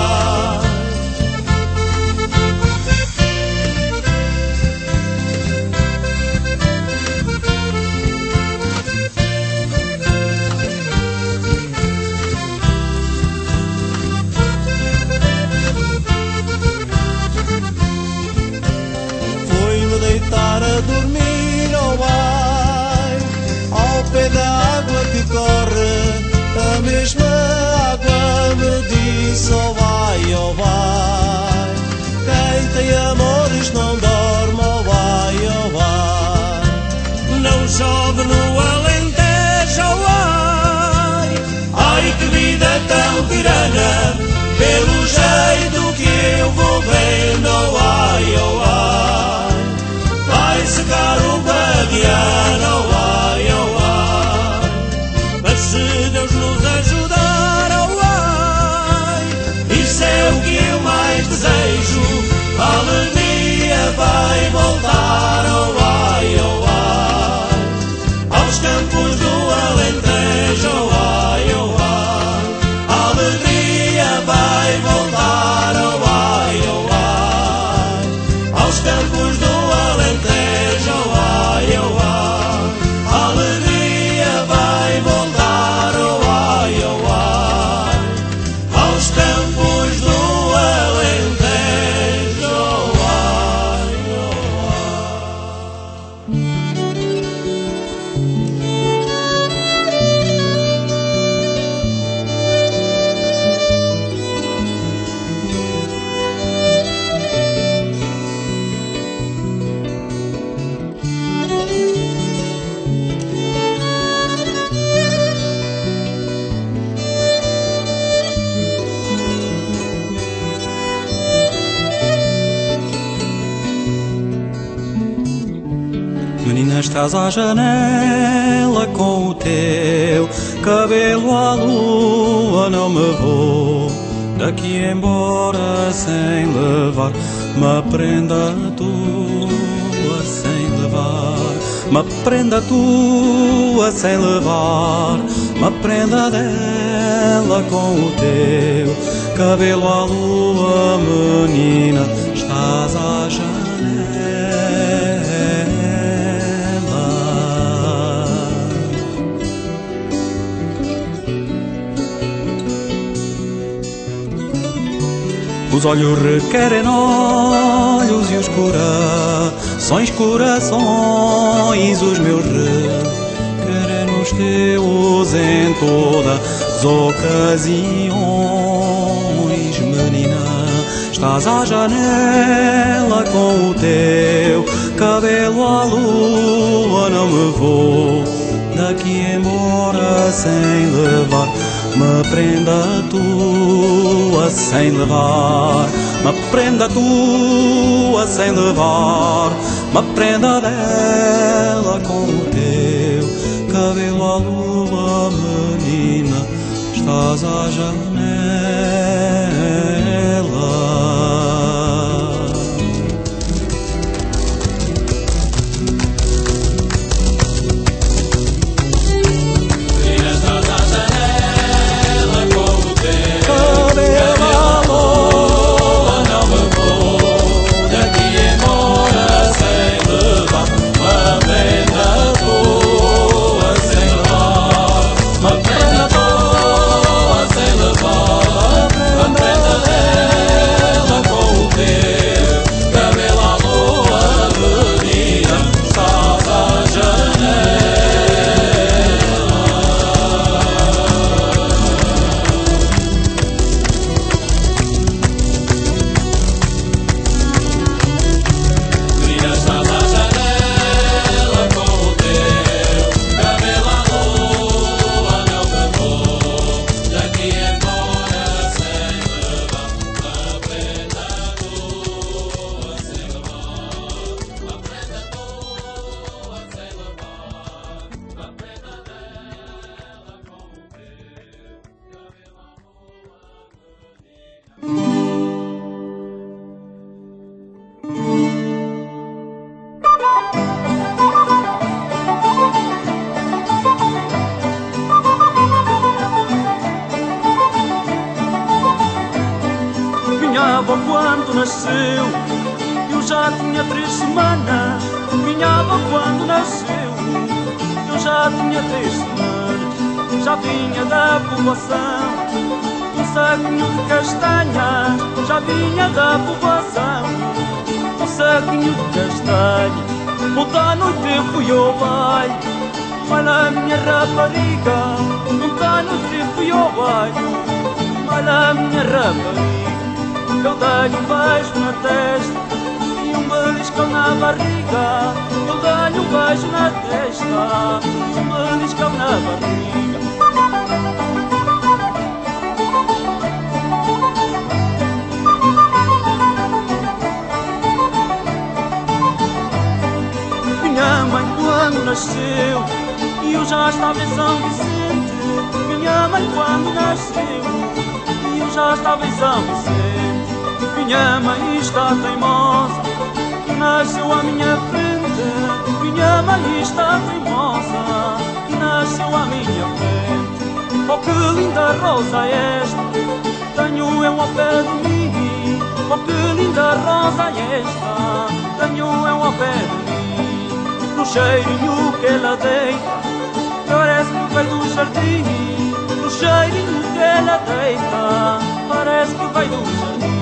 S15: Deitar a dormir, oh ai, ao pé da água que corre, a mesma água me disse, oh vai, oh vai, quem tem amores não dorme, oh vai, oh vai. Não chove no Alentejo, oh ai, ai que vida tão tirana, pelo jeito que eu vou vendo, oh ai, oh ai, vai secar o Guadiana, oh ai, oh ai. Mas se Deus nos ajudar, oh ai, isso é o que eu mais desejo, a alegria vai voltar, oh ai, oh ai, aos campos do Alentejo, oh ai, oh ai, a alegria vai voltar, oh ai, oh ai, aos campos do Alentejo, oh ai, oh ai, a alegria vai voltar, oh ai, oh ai, aos campos do Alentejo, oh ai, oh ai.
S8: Menina, estás à janela com o teu cabelo à lua, não me vou daqui embora sem levar uma prenda tua, sem levar uma prenda tua, sem levar uma prenda dela com o teu cabelo à lua. Menina, estás à janela. Os olhos requerem olhos e os corações, corações, os meus requerem os teus em todas as ocasiões. Menina, estás à janela com o teu cabelo à lua, não me vou daqui embora sem levar uma prenda tua, sem levar uma prenda tua, sem levar uma prenda dela com o teu cabelo à lua. Menina, estás à janela.
S15: Uma prenda boa sem levar
S11: avó quando nasceu, eu já tinha três semanas. Minha avó quando nasceu, eu já tinha três semanas. Já vinha da povoação, um saquinho de castanhas. Já vinha da povoação, um saquinho de castanhas. Ontem à noite eu fui ao baile, olha a minha rapariga. Ontem à noite eu fui ao baile, olha a minha rapariga. Eu dei-lhe um beijo na testa e um beliscão na barriga. Eu dei-lhe um beijo na testa e um beliscão na barriga. Minha mãe quando nasceu, e eu já estava em São Vicente. Minha mãe quando nasceu, e eu já estava em São Vicente. Minha mãe está teimosa, que nasceu à minha frente. Minha mãe está teimosa, que nasceu à minha frente. Oh, que linda rosa esta, tenho eu ao pé de mim. Oh, que linda rosa esta, tenho eu ao pé de mim. No cheirinho que ela deita, parece que veio do jardim. No cheirinho que ela deita, parece que veio do jardim.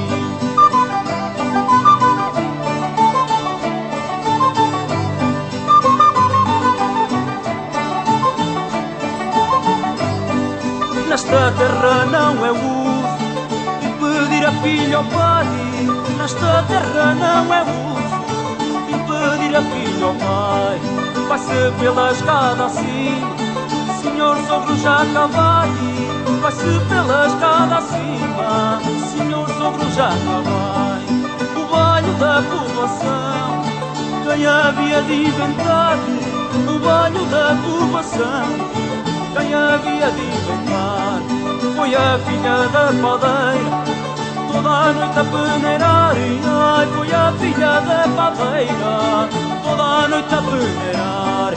S11: Nesta terra não é uso de pedir a filha ao pai. Nesta terra não é uso de pedir a filha ao pai. Vai-se pela escada acima, senhor sogro já vai. Vai-se pela escada acima, senhor sogro já vai. O baile da povoação, quem havia de inventar? O baile da povoação, quem havia de inventar? Foi a filha da padeira, toda a noite a peneirar. Ai, foi a filha da padeira, toda a noite a peneirar.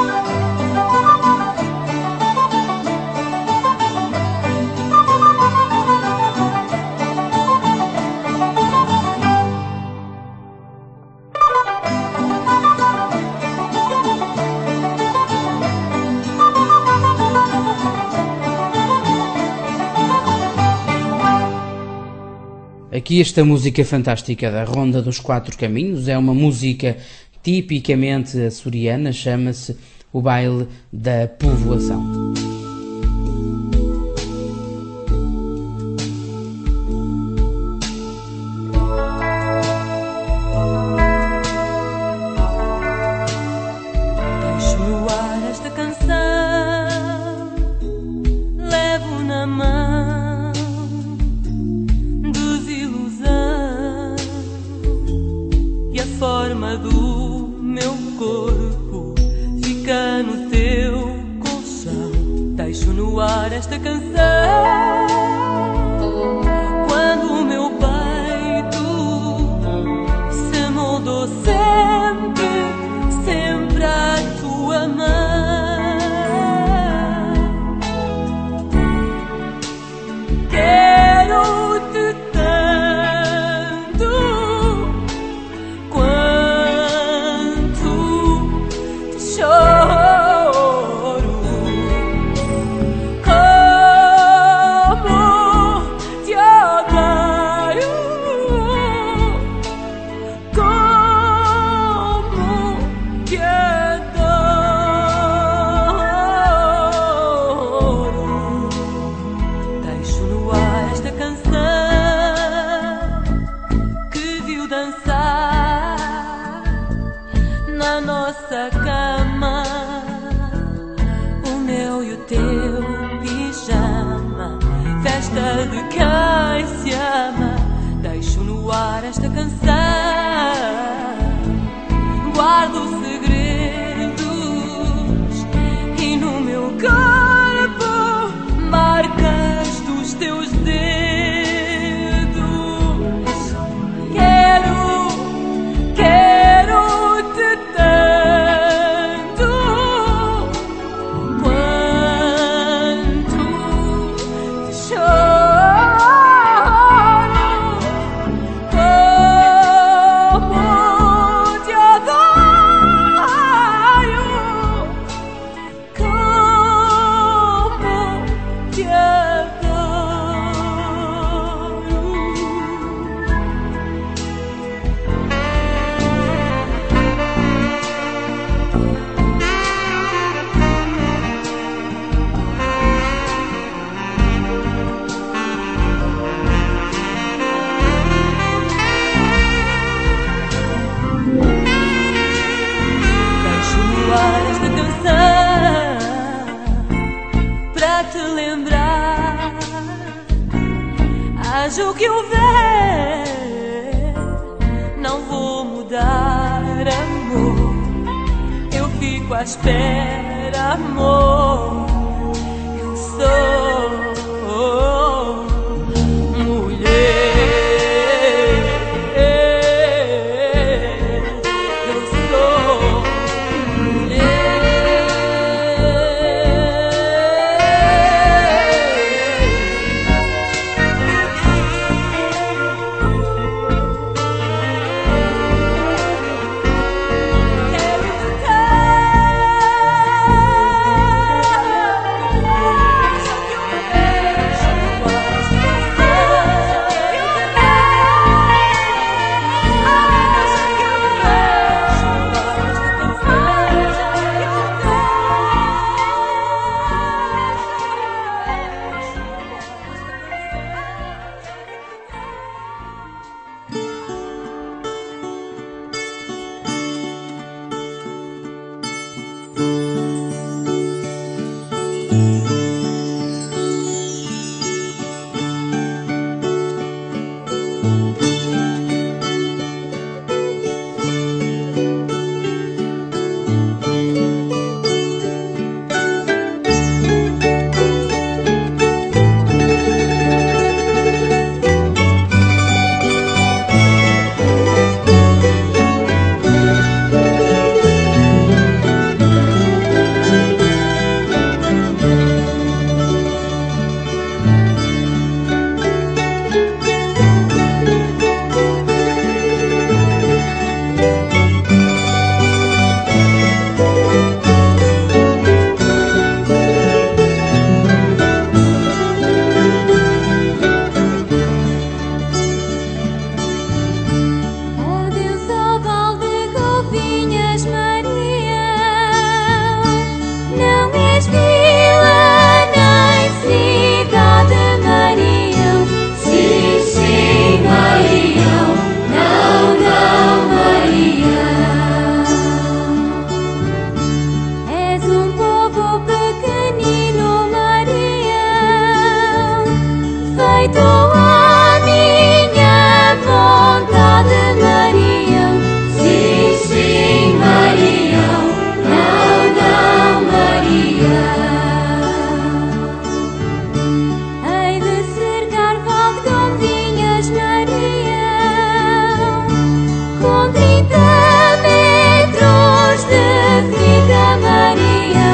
S1: Aqui esta música fantástica da Ronda dos Quatro Caminhos é uma música tipicamente açoriana, chama-se o baile da povoação.
S4: Deixo no ar esta canção, levo na mão desilusão e a forma do meu corpo fica no teu colchão. Deixo no ar esta canção quando o meu peito se moldou sempre, sempre à tua mão. Quero-te tanto quanto te choro, como te odeio, como te adoro. Deixo no ar esta canção que viu dançar na nossa cama o meu e o teu pijama, festa de quem se ama. Deixo no ar esta canção, guardo segredos e no meu corpo marcas dos teus dedos. Quero, quero-te tanto quanto te choro, lembrar. Haja o que houver, não vou mudar, amor. Eu fico à espera, amor. Eu sou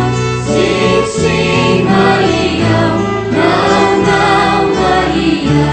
S6: Maria, não, não, Maria.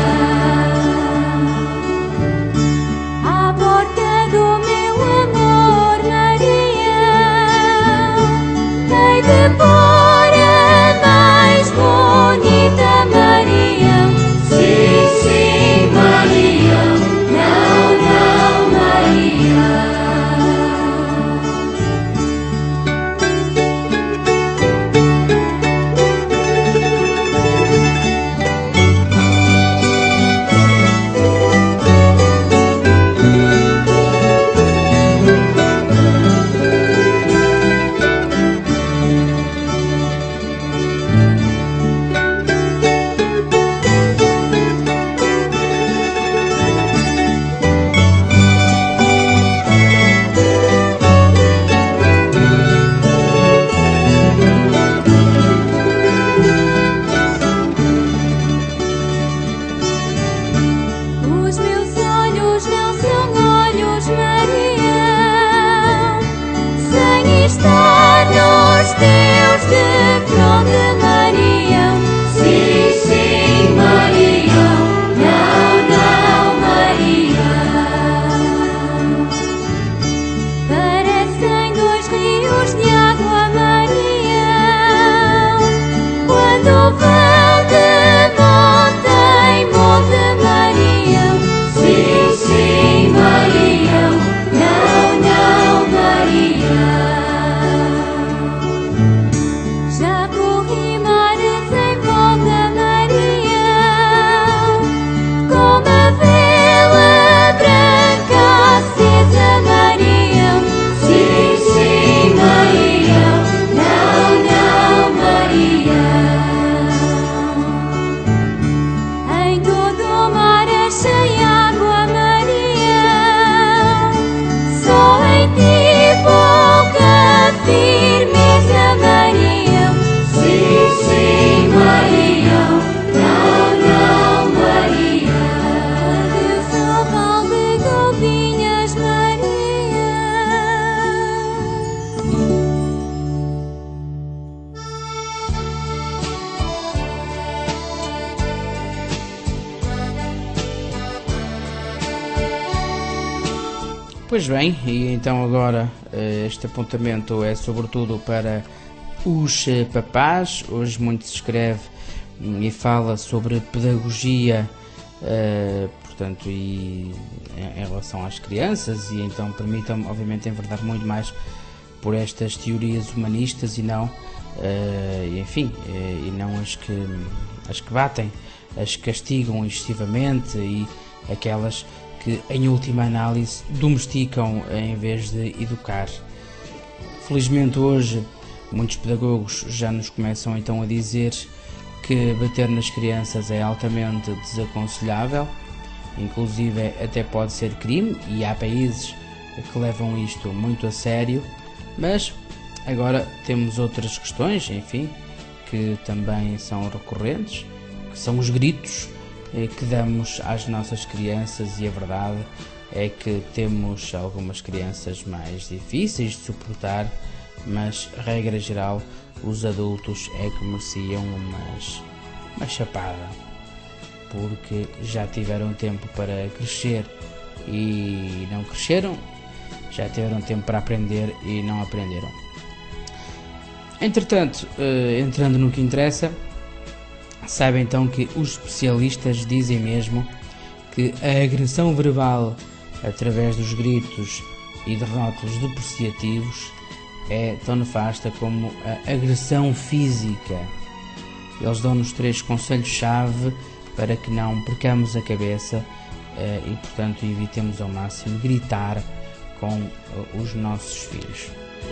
S1: Pois bem, e então agora este apontamento é sobretudo para os papás. Hoje muito se escreve e fala sobre pedagogia, portanto, e em relação às crianças, e então permitam-me obviamente enverdar muito mais por estas teorias humanistas e não, enfim, e não as que, as que batem, as que castigam excessivamente e aquelas que em última análise domesticam em vez de educar. Felizmente hoje muitos pedagogos já nos começam então a dizer que bater nas crianças é altamente desaconselhável, inclusive até pode ser crime, e há países que levam isto muito a sério. Mas agora temos outras questões, enfim, que também são recorrentes, que são os gritos que damos às nossas crianças, e a verdade é que temos algumas crianças mais difíceis de suportar, mas regra geral os adultos é que mereciam umas, uma chapada, porque já tiveram tempo para crescer e não cresceram, já tiveram tempo para aprender e não aprenderam. Entretanto, entrando no que interessa, saiba então que os especialistas dizem mesmo que a agressão verbal através dos gritos e de rótulos depreciativos é tão nefasta como a agressão física. Eles dão-nos três conselhos-chave para que não percamos a cabeça e, portanto, evitemos ao máximo gritar com os nossos filhos.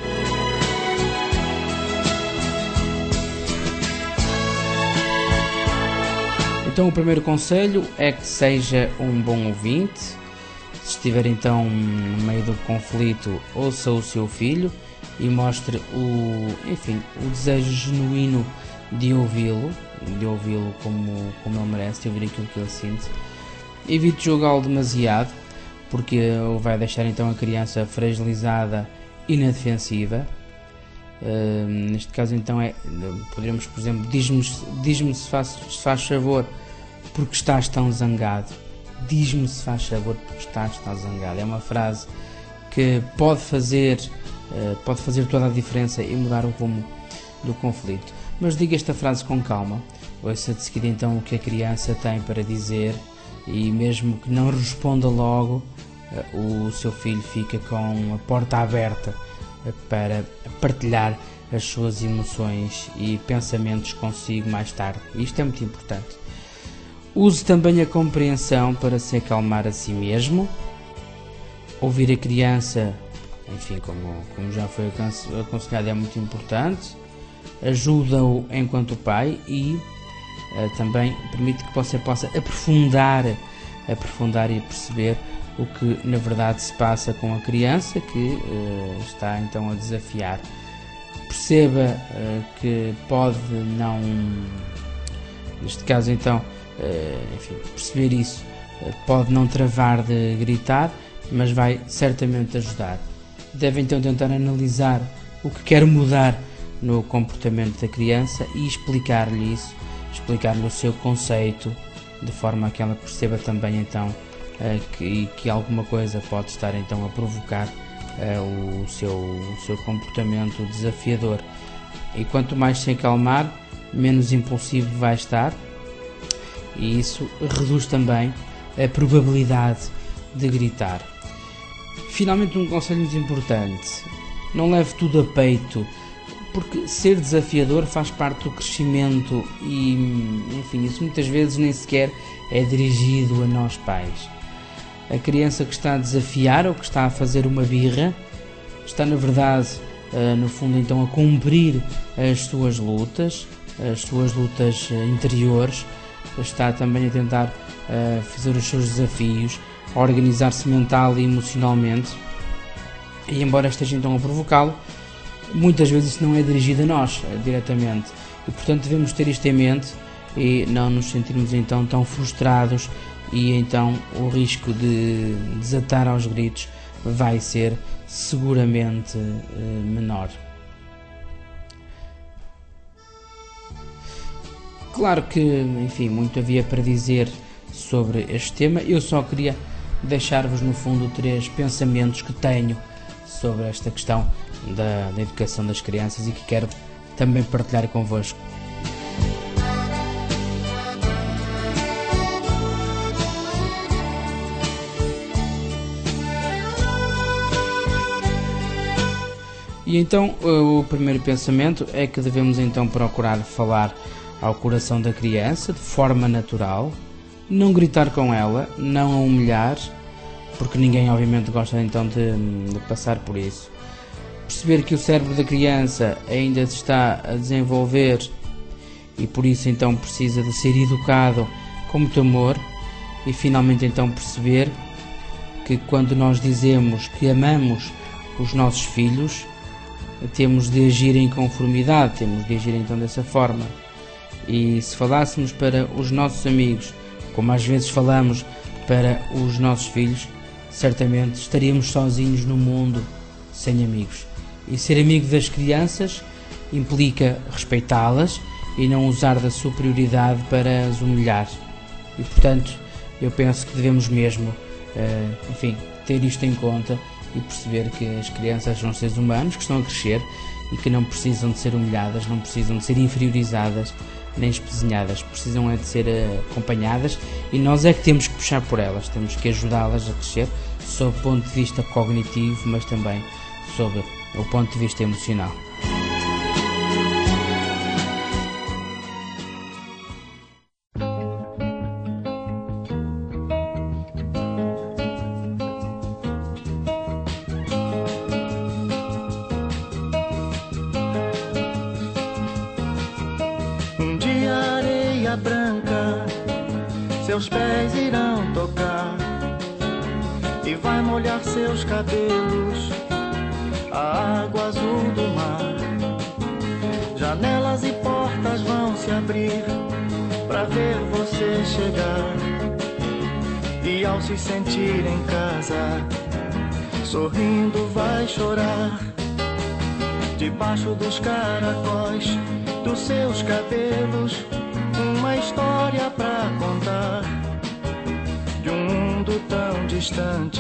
S1: Então o primeiro conselho é que seja um bom ouvinte. Se estiver então no meio do conflito, ouça o seu filho e mostre o, enfim, o desejo genuíno de ouvi-lo, de ouvi-lo como, como ele merece, de ouvir aquilo que ele sente. Evite julgá-lo demasiado, porque o vai deixar então a criança fragilizada e na defensiva. Uh, neste caso então é, poderíamos, por exemplo, diz-me, diz-me se faz, se faz favor porque estás tão zangado. Diz-me se faz favor porque estás tão zangado. É uma frase que pode fazer, uh, pode fazer toda a diferença e mudar o rumo do conflito. Mas diga esta frase com calma, ouça de seguida então o que a criança tem para dizer, e mesmo que não responda logo, uh, o seu filho fica com a porta aberta uh, para partilhar as suas emoções e pensamentos consigo mais tarde. Isto é muito importante. Use também a compreensão para se acalmar a si mesmo. Ouvir a criança, enfim, como, como já foi aconselhado, é muito importante. Ajuda-o enquanto pai e uh, também permite que você possa aprofundar, aprofundar e perceber o que na verdade se passa com a criança que uh, está então a desafiar. Perceba uh, que pode não, neste caso então, uh, enfim, perceber isso, uh, pode não travar de gritar, mas vai certamente ajudar. Deve então tentar analisar o que quer mudar no comportamento da criança e explicar-lhe isso, explicar-lhe o seu conceito, de forma a que ela perceba também então uh, que, que alguma coisa pode estar então a provocar uh, o, seu, o seu comportamento desafiador. E quanto mais se acalmar, menos impulsivo vai estar, e isso reduz também a probabilidade de gritar. Finalmente, um conselho muito importante: não leve tudo a peito, porque ser desafiador faz parte do crescimento e, enfim, isso muitas vezes nem sequer é dirigido a nós pais. A criança que está a desafiar ou que está a fazer uma birra está, na verdade, no fundo, então, a cumprir as suas lutas, as suas lutas interiores, está também a tentar fazer os seus desafios, a organizar-se mental e emocionalmente, e embora esteja então a provocá-lo, muitas vezes isso não é dirigido a nós diretamente, e portanto devemos ter isto em mente e não nos sentirmos então tão frustrados, e então o risco de desatar aos gritos vai ser seguramente eh, menor. Claro que, enfim, muito havia para dizer sobre este tema. Eu só queria deixar-vos no fundo três pensamentos que tenho sobre esta questão da, da educação das crianças e que quero também partilhar convosco. E então o primeiro pensamento é que devemos então procurar falar ao coração da criança de forma natural, não gritar com ela, não a humilhar, porque ninguém obviamente gosta então de, de passar por isso. Perceber que o cérebro da criança ainda se está a desenvolver e por isso então precisa de ser educado com muito amor, e finalmente então perceber que quando nós dizemos que amamos os nossos filhos, temos de agir em conformidade, temos de agir então dessa forma. E se falássemos para os nossos amigos, como às vezes falamos para os nossos filhos, certamente estaríamos sozinhos no mundo, sem amigos. E ser amigo das crianças implica respeitá-las e não usar da superioridade para as humilhar. E portanto, eu penso que devemos mesmo, enfim, ter isto em conta e perceber que as crianças são seres humanos que estão a crescer e que não precisam de ser humilhadas, não precisam de ser inferiorizadas nem espezinhadas, precisam é de ser acompanhadas, e nós é que temos que puxar por elas, temos que ajudá-las a crescer sob o ponto de vista cognitivo, mas também sob o ponto de vista emocional.
S16: Seus pés irão tocar e vai molhar seus cabelos, a água azul do mar. Janelas e portas vão se abrir pra ver você chegar, e ao se sentir em casa, sorrindo vai chorar. Debaixo dos caracóis dos seus cabelos, uma história pra contar de um mundo tão distante.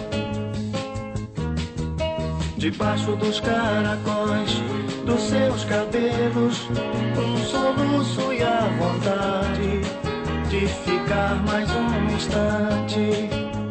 S16: Debaixo dos caracóis dos seus cabelos, um soluço e a vontade de ficar mais um instante.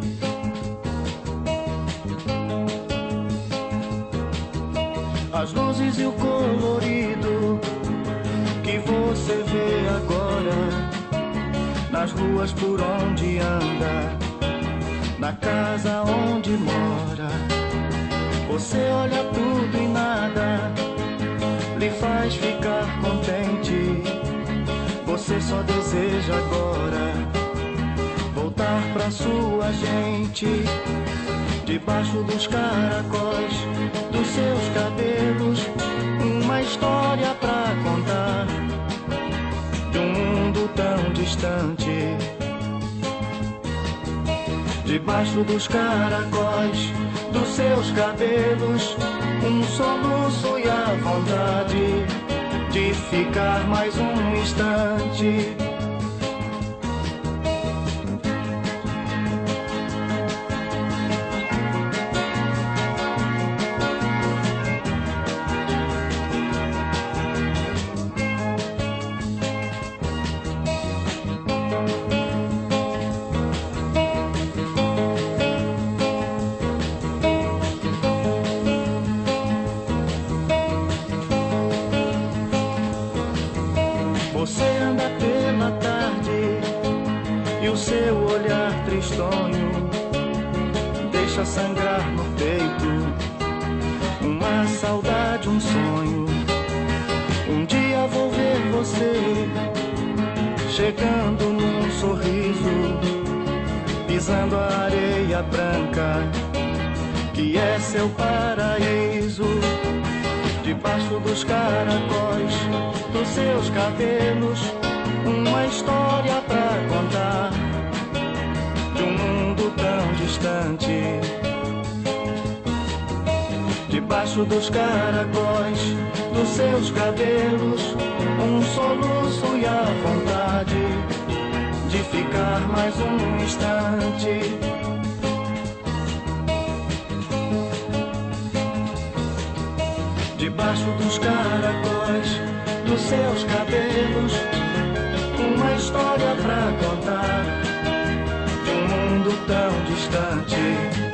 S16: As luzes e o colorido que você vê agora nas ruas por onde anda, na casa onde mora. Você olha tudo e nada lhe faz ficar contente. Você só deseja agora voltar pra sua gente. Debaixo dos caracóis dos seus cabelos, uma história pra contar de um mundo tão distante. Debaixo dos caracóis dos seus cabelos, um soluço e a vontade de ficar mais um instante. Você anda pela tarde e o seu olhar tristonho deixa sangrar no peito uma saudade, um sonho. Um dia vou ver você chegando num sorriso, pisando a areia branca que é seu paraíso. Debaixo dos caracóis dos seus cabelos, uma história pra contar de um mundo tão distante. Debaixo dos caracóis dos seus cabelos, um soluço e a vontade de ficar mais um instante. debaixo dos caracóis dos seus cabelos, uma história pra contar de um mundo tão distante.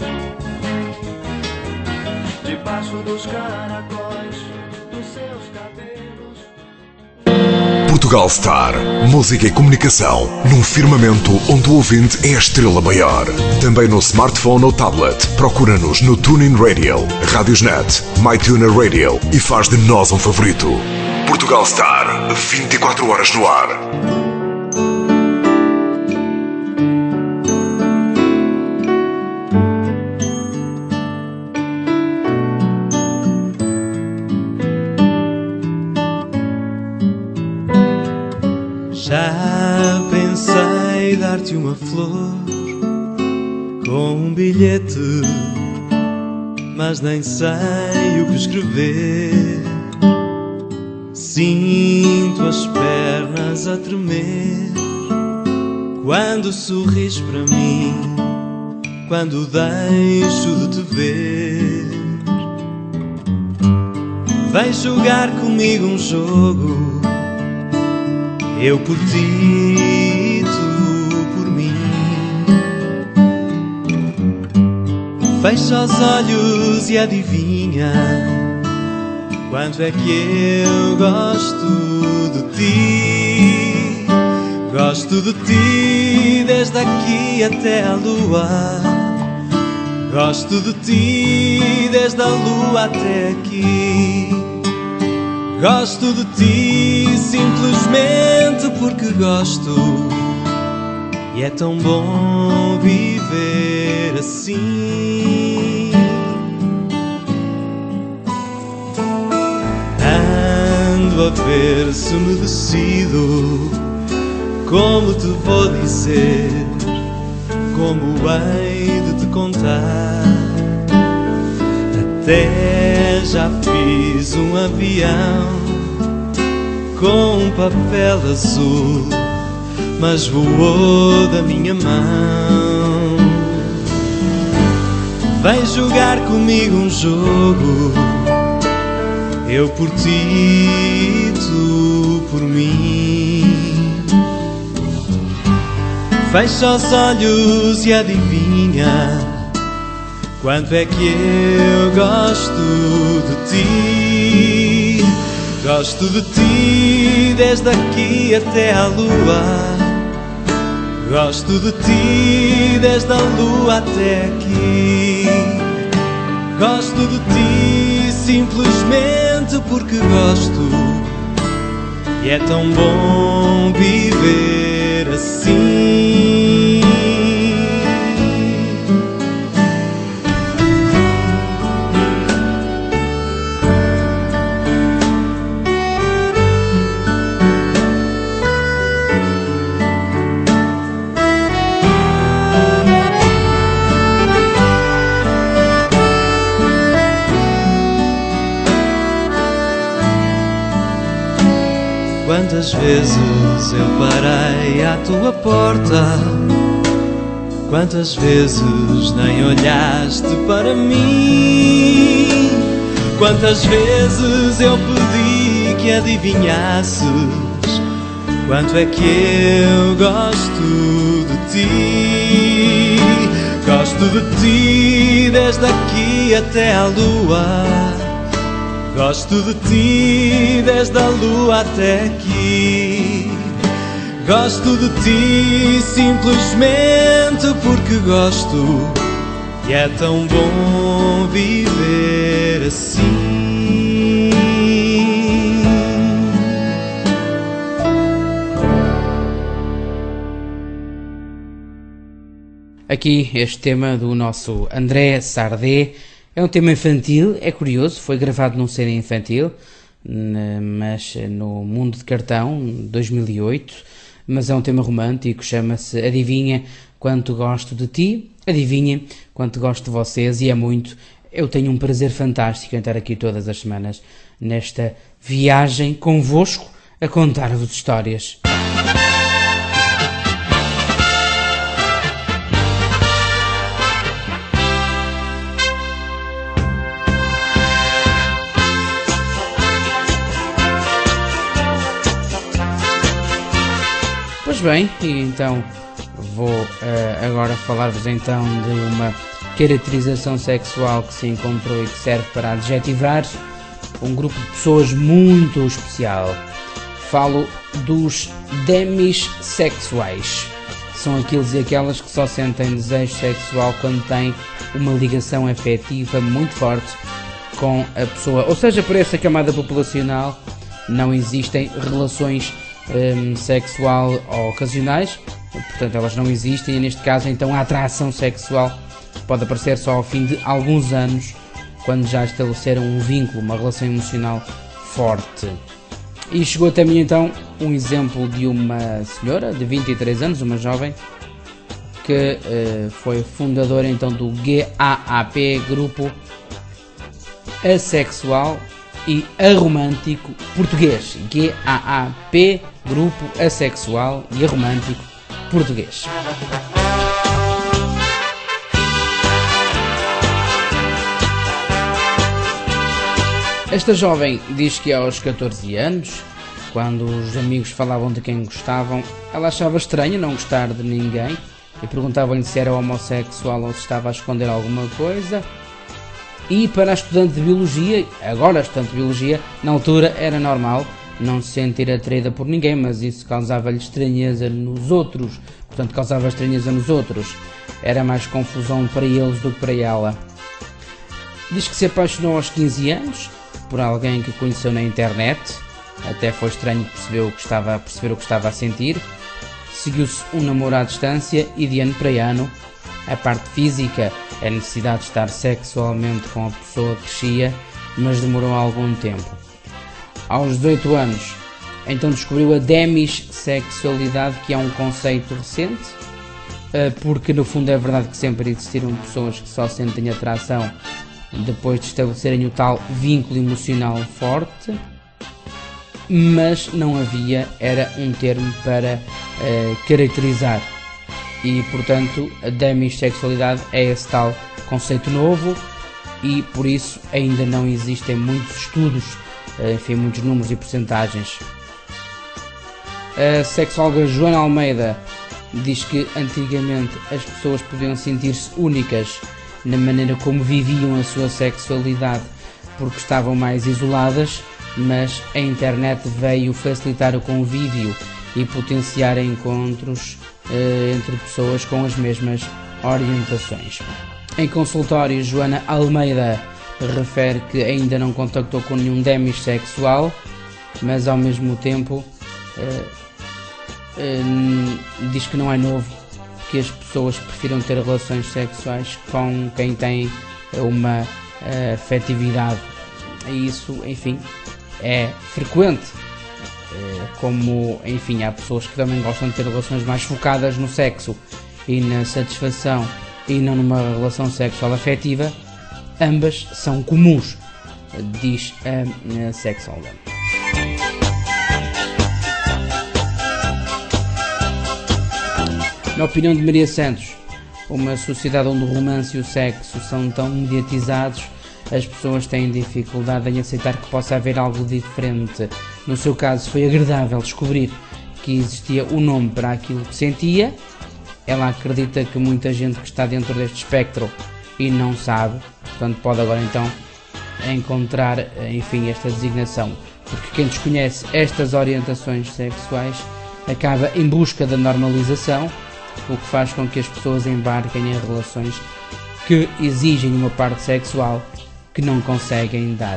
S16: Debaixo dos caracóis dos seus cabelos.
S3: Portugal Star, música e comunicação num firmamento onde o ouvinte é a estrela maior. Também no smartphone ou tablet. Procura-nos no TuneIn Radio, Radiosnet, MyTuner Radio e faz de nós um favorito. Portugal Star, vinte e quatro horas no ar.
S15: Já pensei dar-te uma flor com um bilhete, mas nem sei o que escrever. Sinto as pernas a tremer quando sorris para mim, quando deixo de te ver. Vem jogar comigo um jogo, eu por ti, tu por mim. Fecha os olhos e adivinha quanto é que eu gosto de ti. Gosto de ti desde aqui até a lua. Gosto de ti desde a lua até aqui. Gosto de ti simplesmente porque gosto. E é tão bom viver assim. Ando a ver se me decido como te vou dizer, como hei de te contar. Até já fiz um avião com um papel azul, mas voou da minha mão. Vem jogar comigo um jogo, eu por ti, tu por mim. Fecha os olhos e adivinha quanto é que eu gosto de ti. Gosto de ti desde aqui até a lua. Gosto de ti desde a lua até aqui. Gosto de ti simplesmente porque gosto. E é tão bom viver assim. Quantas vezes eu parei à tua porta, quantas vezes nem olhaste para mim, quantas vezes eu pedi que adivinhasses quanto é que eu gosto de ti. Gosto de ti desde aqui até à lua. Gosto de ti desde a lua até aqui. Gosto de ti simplesmente porque gosto. E é tão bom viver assim.
S1: Aqui este tema do nosso André Sardé. É um tema infantil, é curioso, foi gravado num C D infantil, mas no Mundo de Cartão, dois mil e oito, mas é um tema romântico, chama-se Adivinha Quanto Gosto de Ti, adivinha quanto gosto de vocês, e é muito. Eu tenho um prazer fantástico em estar aqui todas as semanas, nesta viagem convosco, a contar-vos histórias. Pois bem, e então vou uh, agora falar-vos então de uma caracterização sexual que se encontrou e que serve para adjetivar um grupo de pessoas muito especial. Falo dos demissexuais. São aqueles e aquelas que só sentem desejo sexual quando têm uma ligação afetiva muito forte com a pessoa. Ou seja, por essa camada populacional não existem relações hum, sexual ou ocasionais, portanto elas não existem, e neste caso então a atração sexual pode aparecer só ao fim de alguns anos, quando já estabeleceram um vínculo, uma relação emocional forte. E chegou até mim então um exemplo de uma senhora de vinte e três anos, uma jovem, que uh, foi fundadora então do G A A P, Grupo Assexual e Aromântico Português. G A A P, Grupo Assexual e Aromântico Português. Esta jovem diz que aos catorze anos, quando os amigos falavam de quem gostavam, ela achava estranho não gostar de ninguém e perguntavam-lhe se era homossexual ou se estava a esconder alguma coisa. E para a estudante de Biologia, agora a estudante de Biologia, na altura era normal não se sentir atraída por ninguém, mas isso causava-lhe estranheza nos outros, portanto causava estranheza nos outros. Era mais confusão para eles do que para ela. Diz que se apaixonou aos quinze anos por alguém que conheceu na internet, até foi estranho perceber o que estava, perceber o que estava a sentir. Seguiu-se um namoro à distância e de ano para ano a parte física, a necessidade de estar sexualmente com a pessoa crescia, mas demorou algum tempo. Aos dezoito anos, então descobriu a demissexualidade, que é um conceito recente, porque no fundo é verdade que sempre existiram pessoas que só sentem atração depois de estabelecerem o tal vínculo emocional forte, mas não havia, era um termo para uh, caracterizar, e portanto a demissexualidade é esse tal conceito novo, e por isso ainda não existem muitos estudos, uh, enfim, muitos números e percentagens. A sexóloga Joana Almeida diz que antigamente as pessoas podiam sentir-se únicas na maneira como viviam a sua sexualidade porque estavam mais isoladas, mas a internet veio facilitar o convívio e potenciar encontros eh, entre pessoas com as mesmas orientações. Em consultório, Joana Almeida refere que ainda não contactou com nenhum demissexual, mas ao mesmo tempo eh, eh, diz que não é novo que as pessoas prefiram ter relações sexuais com quem tem uma uh, afetividade. E isso, enfim, é frequente. Uh, como, enfim, há pessoas que também gostam de ter relações mais focadas no sexo e na satisfação e não numa relação sexual afetiva. Ambas são comuns, diz a, a sexóloga. Na opinião de Maria Santos, uma sociedade onde o romance e o sexo são tão mediatizados, as pessoas têm dificuldade em aceitar que possa haver algo diferente. No seu caso, foi agradável descobrir que existia um nome para aquilo que sentia. Ela acredita que muita gente que está dentro deste espectro e não sabe, portanto pode agora então encontrar, enfim, esta designação, porque quem desconhece estas orientações sexuais acaba em busca da normalização, o que faz com que as pessoas embarquem em relações que exigem uma parte sexual que não conseguem dar.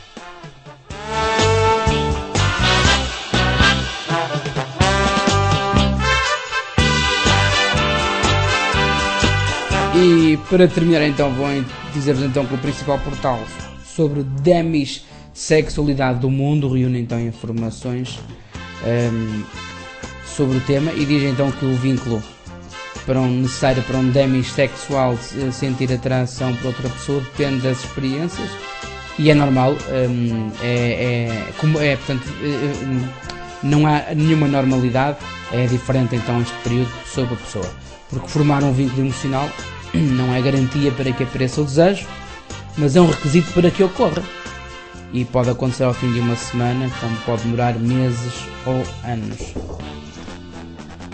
S1: E para terminar então vou dizer-vos então que o principal portal sobre demissexualidade do mundo reúne então informações um, sobre o tema e diz então que o vínculo para um, necessário para um demissexual sentir atração por outra pessoa depende das experiências e é normal, um, é, é, como é, portanto, não há nenhuma normalidade, é diferente então este período sobre a pessoa, porque formar um vínculo emocional não é garantia para que apareça o desejo, mas é um requisito para que ocorra, e pode acontecer ao fim de uma semana, como pode demorar meses ou anos.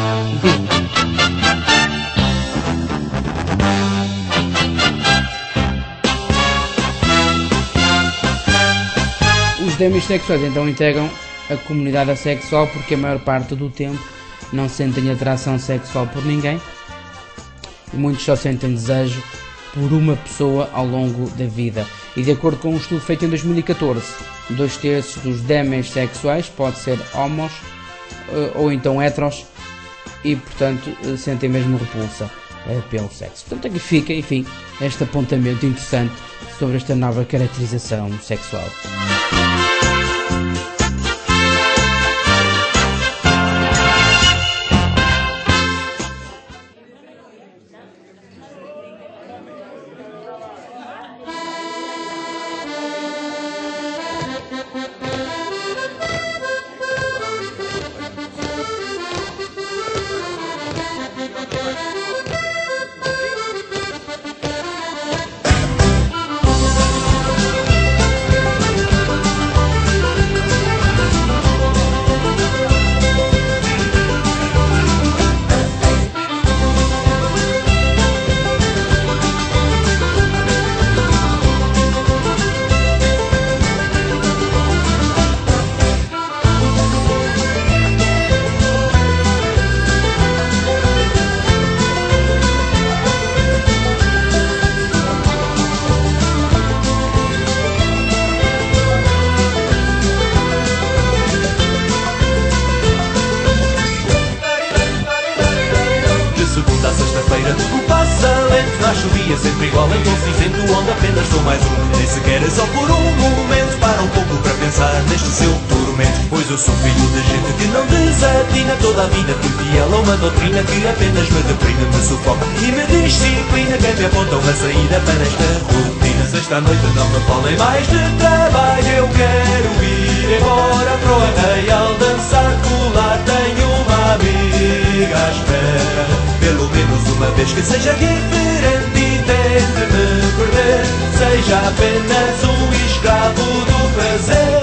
S1: Os demissexuais então integram a comunidade assexual porque a maior parte do tempo não sentem atração sexual por ninguém e muitos só sentem desejo por uma pessoa ao longo da vida. E de acordo com um estudo feito em dois mil e catorze, dois terços dos demissexuais pode ser homos ou então heteros e portanto sentem mesmo repulsa pelo sexo. Portanto aqui fica, enfim, este apontamento interessante sobre esta nova caracterização sexual.
S17: Sempre igual em tom cinzento, onde apenas sou mais um. Nem sequer é só por um momento. Para um pouco para pensar neste seu tormento. Pois eu sou filho de gente que não desatina. Toda a vida fui fiel a uma doutrina que apenas me deprime, me sufoca e me disciplina. Quem me apontam a saída para esta rotina. Sexta noite não me falem mais de trabalho. Eu quero ir embora para o arraial dançar, colar. Tenho uma amiga à espera, pelo menos uma vez que seja diferente. Tente me perder, seja apenas um escravo do prazer.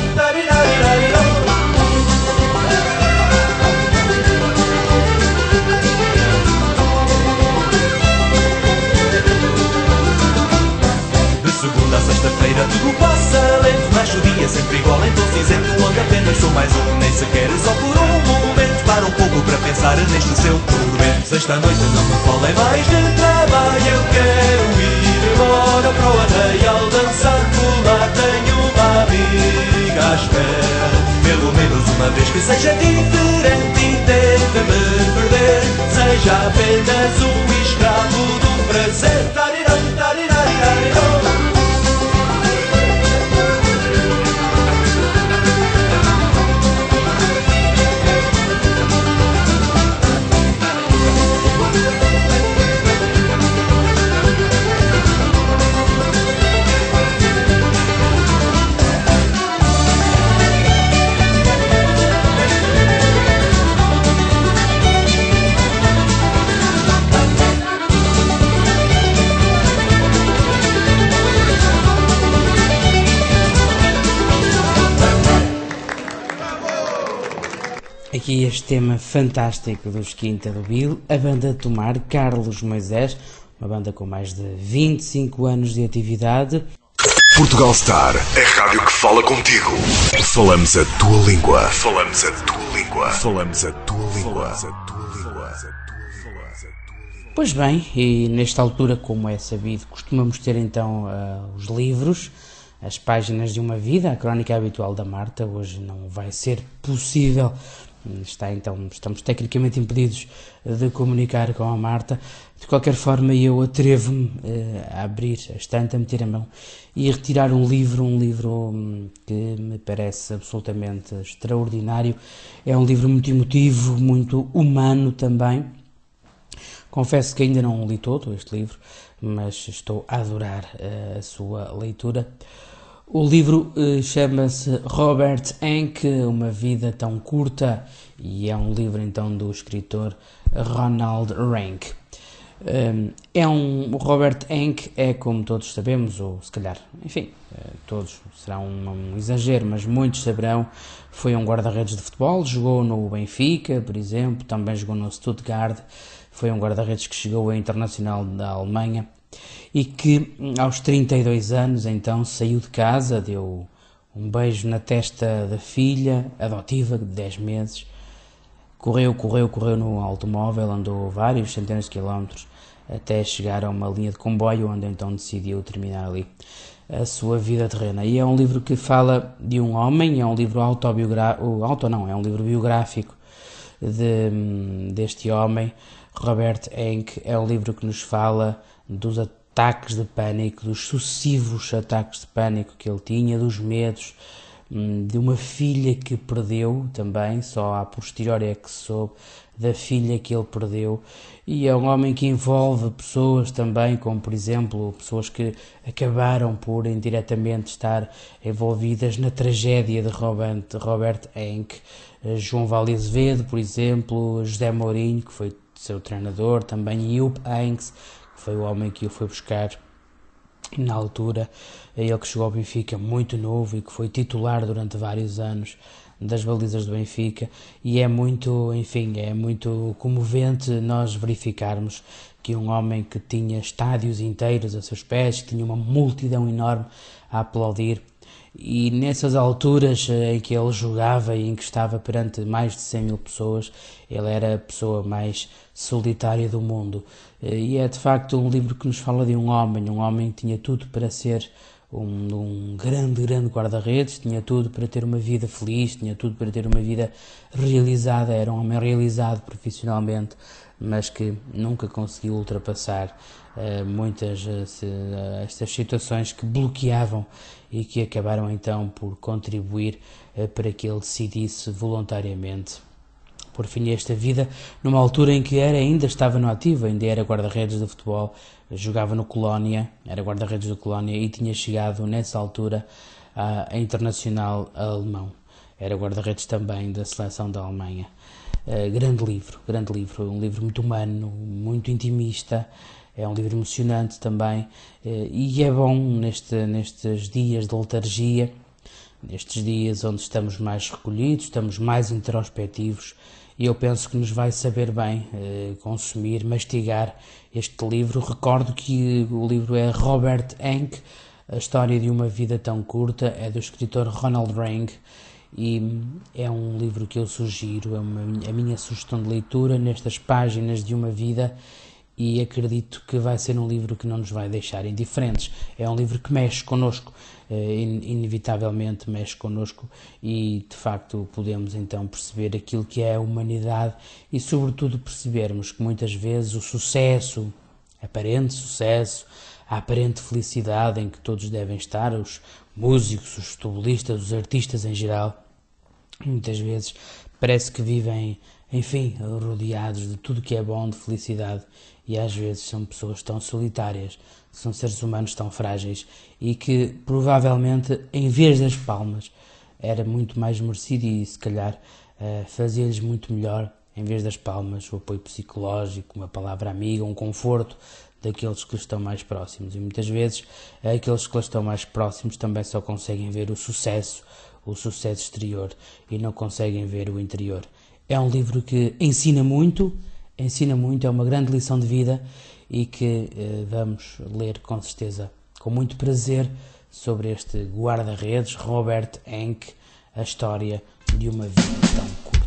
S17: De segunda a sexta-feira tudo passa lento. Nasce o dia sempre igual em tom cinzento, onde apenas sou mais um. Nem sequer só por um momento. Para um pouco para pensar neste seu tormento. Sexta noite não me falem mais de trabalho. Eu quero ir embora para o arraial dançar, colar. Tenho uma amiga à espera, pelo menos uma vez que seja diferente. E tente me perder, seja apenas um escravo do prazer. Tarirão, tariraririrão.
S1: Aqui este tema fantástico dos Quinta do Bill, a banda Tomar, Carlos Moisés, uma banda com mais de vinte e cinco anos de atividade.
S3: Portugal Star, a rádio que fala contigo. Falamos a tua língua. Falamos a tua língua. Falamos a tua língua.
S1: Pois bem, e nesta altura, como é sabido, costumamos ter então uh, os livros, as páginas de uma vida, a crónica habitual da Marta. Hoje não vai ser possível. Está, então, estamos tecnicamente impedidos de comunicar com a Marta. De qualquer forma, eu atrevo-me eh, a abrir a estante, a meter a mão e a retirar um livro, um livro hum, que me parece absolutamente extraordinário. É um livro muito emotivo, muito humano também. Confesso que ainda não li todo este livro, mas estou a adorar uh, a sua leitura. O livro uh, chama-se Robert Enke, Uma Vida Tão Curta, e é um livro então do escritor Ronald Rank. É um, o Robert Enke é, como todos sabemos, ou se calhar, enfim, todos, será um, um exagero, mas muitos saberão, foi um guarda-redes de futebol, jogou no Benfica, por exemplo, também jogou no Stuttgart, foi um guarda-redes que chegou ao Internacional da Alemanha e que aos trinta e dois anos então saiu de casa, deu um beijo na testa da filha adotiva de dez meses, correu, correu, correu no automóvel, andou vários centenas de quilómetros até chegar a uma linha de comboio, onde então decidiu terminar ali a sua vida terrena. E é um livro que fala de um homem, é um livro autobiográfico, auto não, é um livro biográfico de, deste homem, Robert Enke. É um livro que nos fala dos ataques de pânico, dos sucessivos ataques de pânico que ele tinha, dos medos, de uma filha que perdeu também, só a posteriori é que se soube da filha que ele perdeu, e é um homem que envolve pessoas também, como por exemplo, pessoas que acabaram por indiretamente estar envolvidas na tragédia de Robert, Robert Enke, João Vale Azevedo, por exemplo, José Mourinho, que foi seu treinador, também Jupp Heynckes, que foi o homem que o foi buscar na altura, ele que chegou ao Benfica muito novo e que foi titular durante vários anos das balizas do Benfica, e é muito, enfim, é muito comovente nós verificarmos que um homem que tinha estádios inteiros a seus pés, que tinha uma multidão enorme a aplaudir, e nessas alturas em que ele jogava e em que estava perante mais de cem mil pessoas, ele era a pessoa mais solitária do mundo. E é de facto um livro que nos fala de um homem, um homem que tinha tudo para ser um, um grande, grande guarda-redes, tinha tudo para ter uma vida feliz, tinha tudo para ter uma vida realizada, era um homem realizado profissionalmente, mas que nunca conseguiu ultrapassar uh, muitas uh, se, uh, estas situações que bloqueavam e que acabaram então por contribuir uh, para que ele decidisse voluntariamente por fim a esta vida, numa altura em que era, ainda estava no ativo, ainda era guarda-redes de futebol, jogava no Colónia, era guarda-redes do Colónia e tinha chegado nessa altura a, a internacional alemão, era guarda-redes também da seleção da Alemanha. Uh, grande livro, grande livro, um livro muito humano, muito intimista, é um livro emocionante também, uh, e é bom neste, nestes dias de letargia, nestes dias onde estamos mais recolhidos, estamos mais introspectivos, e eu penso que nos vai saber bem uh, consumir, mastigar este livro. Recordo que o livro é Robert Enke, A História de uma Vida Tão Curta, é do escritor Ronald Ring, e é um livro que eu sugiro, é uma, a minha sugestão de leitura nestas páginas de uma vida, e acredito que vai ser um livro que não nos vai deixar indiferentes. É um livro que mexe connosco, inevitavelmente mexe connosco, e de facto podemos então perceber aquilo que é a humanidade e sobretudo percebermos que muitas vezes o sucesso, aparente sucesso, a aparente felicidade em que todos devem estar, os músicos, os futebolistas, os artistas em geral, muitas vezes parece que vivem, enfim, rodeados de tudo que é bom, de felicidade, e às vezes são pessoas tão solitárias, são seres humanos tão frágeis, e que provavelmente, em vez das palmas, era muito mais merecido e se calhar uh, fazia-lhes muito melhor, em vez das palmas, o apoio psicológico, uma palavra amiga, um conforto daqueles que lhes estão mais próximos. E muitas vezes aqueles que lhes estão mais próximos também só conseguem ver o sucesso, o sucesso exterior, e não conseguem ver o interior. É um livro que ensina muito, ensina muito, é uma grande lição de vida, e que eh, vamos ler com certeza, com muito prazer, sobre este guarda-redes, Robert Enke, a história de uma vida tão curta.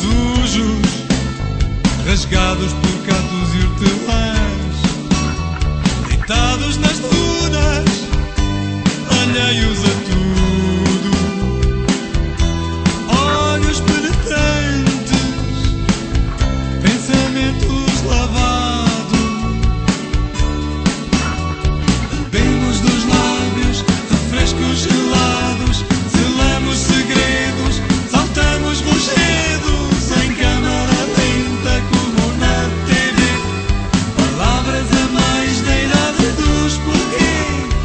S18: Rasgados por catos e hortelãs, deitados nas dunas, alheios a tudo, olhos penetrantes, pensamentos lavados, bebemos dos lábios refrescos gelados, selamos segredos, saltamos rochedos em câmara lenta como na T V, palavras a mais da idade dos porquê,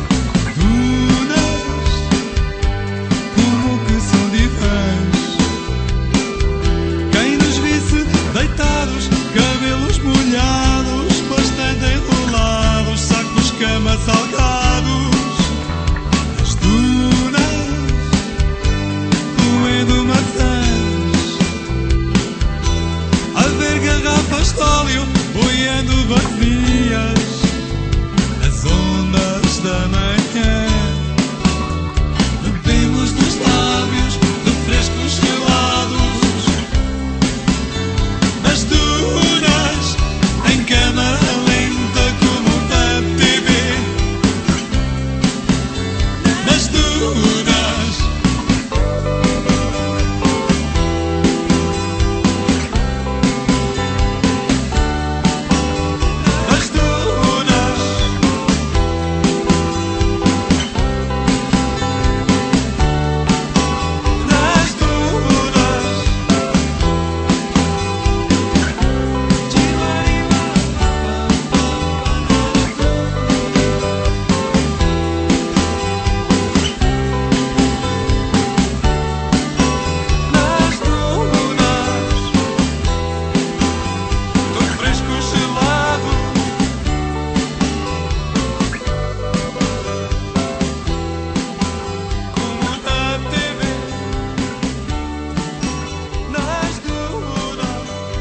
S18: dunas como que são divãs. Quem nos visse deitados, cabelos molhados, bastante enrolados, sacos cama salgados, as dunas roendo maçãs, a ver garrafas de óleo boiando vazias, as ondas da manhã, bebemos dos lábios refrescos gelados, nas dunas em câmara lenta como na T V, nas dunas. Nas dunas, nas dunas, nas dunas, do fresco gelado. Como na T V, nas dunas.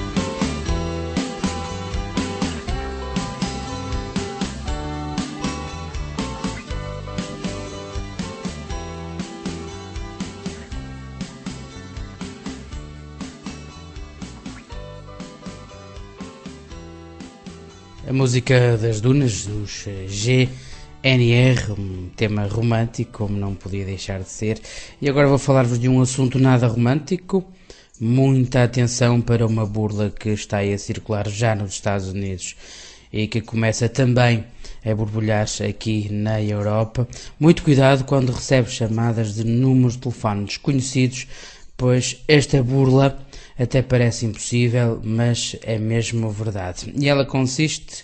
S1: A música das dunas, dos G N R, um tema romântico, como não podia deixar de ser. E agora vou falar-vos de um assunto nada romântico. Muita atenção para uma burla que está aí a circular já nos Estados Unidos e que começa também a borbulhar aqui na Europa. Muito cuidado quando recebe chamadas de números de telefone desconhecidos, pois esta burla até parece impossível, mas é mesmo verdade. E ela consiste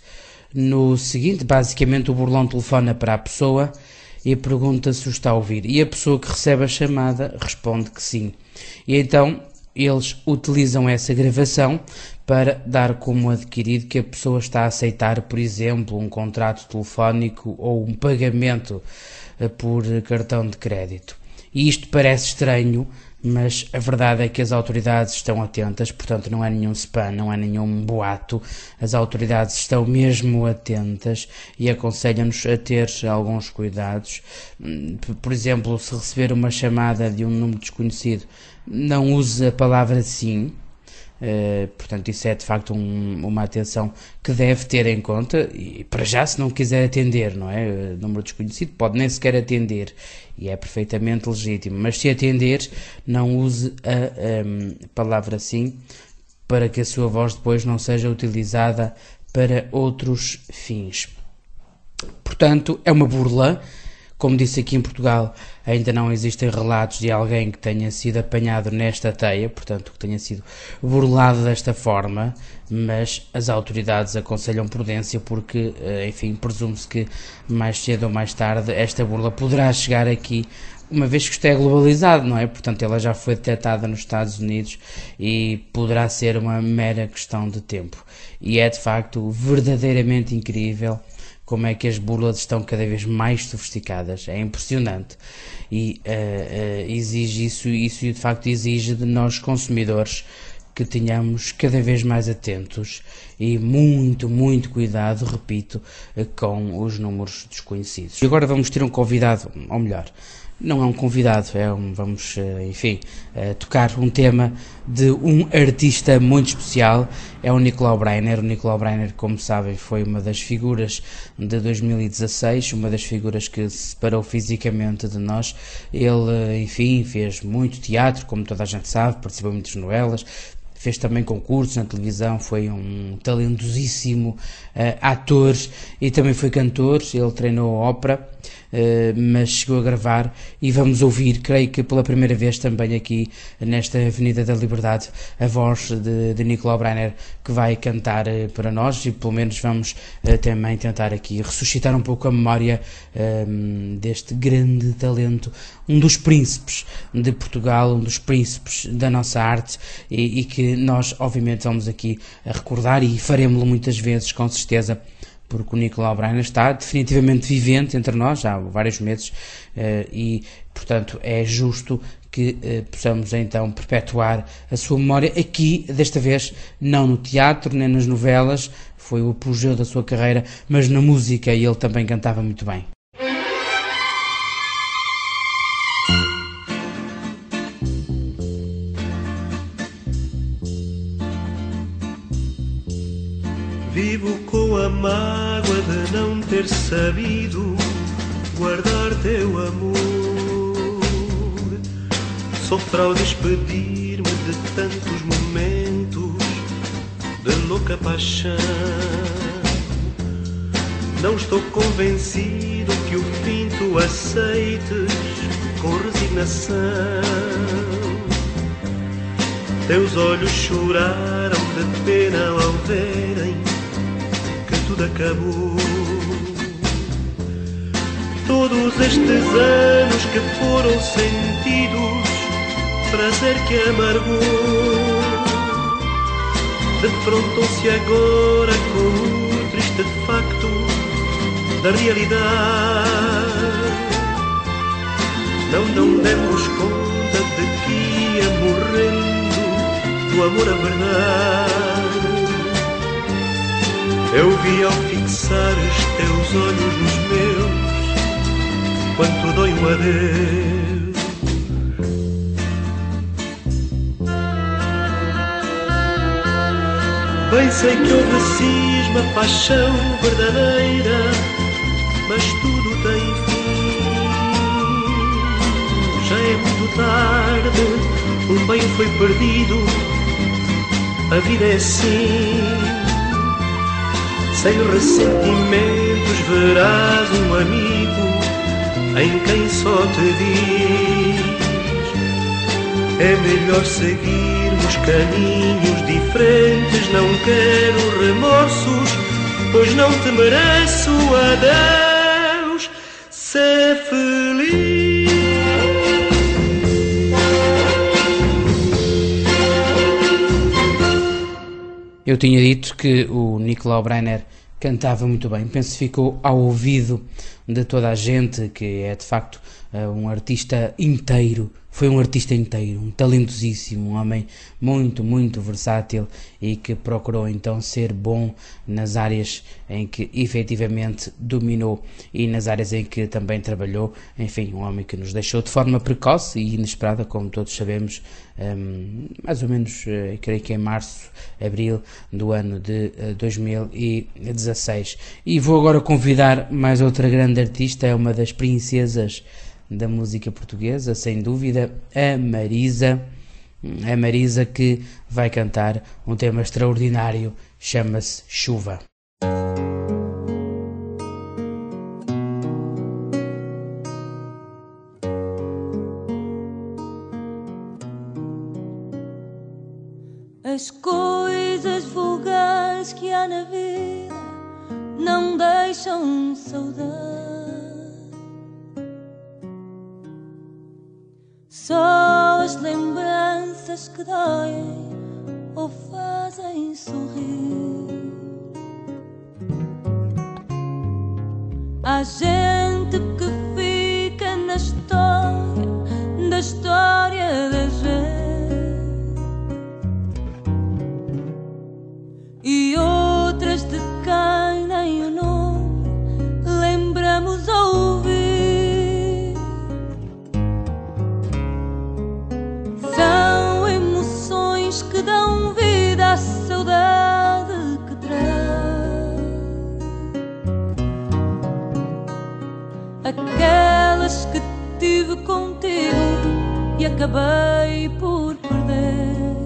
S1: no seguinte: basicamente o burlão telefona para a pessoa e pergunta se o está a ouvir, e a pessoa que recebe a chamada responde que sim. E então eles utilizam essa gravação para dar como adquirido que a pessoa está a aceitar, por exemplo, um contrato telefónico ou um pagamento por cartão de crédito. E isto parece estranho, mas a verdade é que as autoridades estão atentas, portanto não é nenhum spam, não é nenhum boato. As autoridades estão mesmo atentas e aconselham-nos a ter alguns cuidados. Por exemplo, se receber uma chamada de um número desconhecido, não use a palavra sim. Uh, portanto, isso é de facto um, uma atenção que deve ter em conta. E para já, se não quiser atender, não é? Uh, número desconhecido, pode nem sequer atender e é perfeitamente legítimo, mas se atender, não use a um, palavra sim, para que a sua voz depois não seja utilizada para outros fins. Portanto, é uma burla. Como disse, aqui em Portugal ainda não existem relatos de alguém que tenha sido apanhado nesta teia, portanto que tenha sido burlado desta forma, mas as autoridades aconselham prudência porque, enfim, presume-se que mais cedo ou mais tarde esta burla poderá chegar aqui, uma vez que isto é globalizado, não é? Portanto, ela já foi detectada nos Estados Unidos e poderá ser uma mera questão de tempo. E é de facto verdadeiramente incrível como é que as burlas estão cada vez mais sofisticadas. É impressionante e uh, uh, exige isso, isso de facto exige de nós consumidores que tenhamos cada vez mais atentos e muito, muito cuidado, repito, com os números desconhecidos. E agora vamos ter um convidado, ou melhor, não é um convidado, é um, vamos, enfim, tocar um tema de um artista muito especial, é o Nicolau Breiner. O Nicolau Breiner, como sabem, foi uma das figuras de dois mil e dezasseis, uma das figuras que se separou fisicamente de nós. Ele, enfim, fez muito teatro, como toda a gente sabe, participou em muitas novelas, fez também concursos na televisão, foi um talentosíssimo uh, ator e também foi cantor. Ele treinou ópera, uh, mas chegou a gravar, e vamos ouvir, creio que pela primeira vez também aqui nesta Avenida da Liberdade, a voz de, de Nicolau Breiner, que vai cantar uh, para nós, e pelo menos vamos uh, também tentar aqui ressuscitar um pouco a memória uh, deste grande talento, um dos príncipes de Portugal, um dos príncipes da nossa arte, e, e que nós obviamente vamos aqui a recordar, e faremos-lo muitas vezes, com certeza, porque o Nicolau Breiner está definitivamente vivente entre nós já há vários meses, e portanto é justo que possamos então perpetuar a sua memória aqui, desta vez não no teatro nem nas novelas, foi o apogeu da sua carreira, mas na música, e ele também cantava muito bem.
S14: Vivo com a mágoa de não ter sabido guardar teu amor. Sofro ao despedir-me de tantos momentos de louca paixão. Não estou convencido que o fim tu aceites com resignação. Teus olhos choraram de pena ao verem tudo acabou. Todos estes anos que foram sentidos, prazer que amargou, defrontou-se agora com o triste facto da realidade. Não, não demos conta de que ia morrendo do amor à verdade. Eu vi ao fixar os teus olhos nos meus, quanto dói um adeus. Bem sei que houve cisma, paixão verdadeira, mas tudo tem fim. Já é muito tarde, um bem foi perdido, a vida é assim. Sem ressentimentos verás um amigo em quem só te diz: é melhor seguirmos caminhos diferentes. Não quero remorsos, pois não te mereço. Adeus, ser feliz.
S1: Eu tinha dito que o Nicolau Breiner cantava muito bem, penso que ficou ao ouvido de toda a gente, que é de facto um artista inteiro, foi um artista inteiro, um talentosíssimo, um homem muito, muito versátil, e que procurou então ser bom nas áreas em que efetivamente dominou e nas áreas em que também trabalhou. Enfim, um homem que nos deixou de forma precoce e inesperada, como todos sabemos, um, mais ou menos, uh, creio que em março, abril do ano de uh, dois mil e dezasseis. E vou agora convidar mais outra grande artista, é uma das princesas da música portuguesa, sem dúvida, a Marisa. A Marisa, que vai cantar um tema extraordinário, chama-se Chuva.
S4: As coisas vulgares que há na vida não deixam saudade. Só as lembranças que doem ou fazem sorrir. Há gente que fica na história, da história da gente, e outras de quem nem o nome lembramos ouvir. contigo e acabei por perder.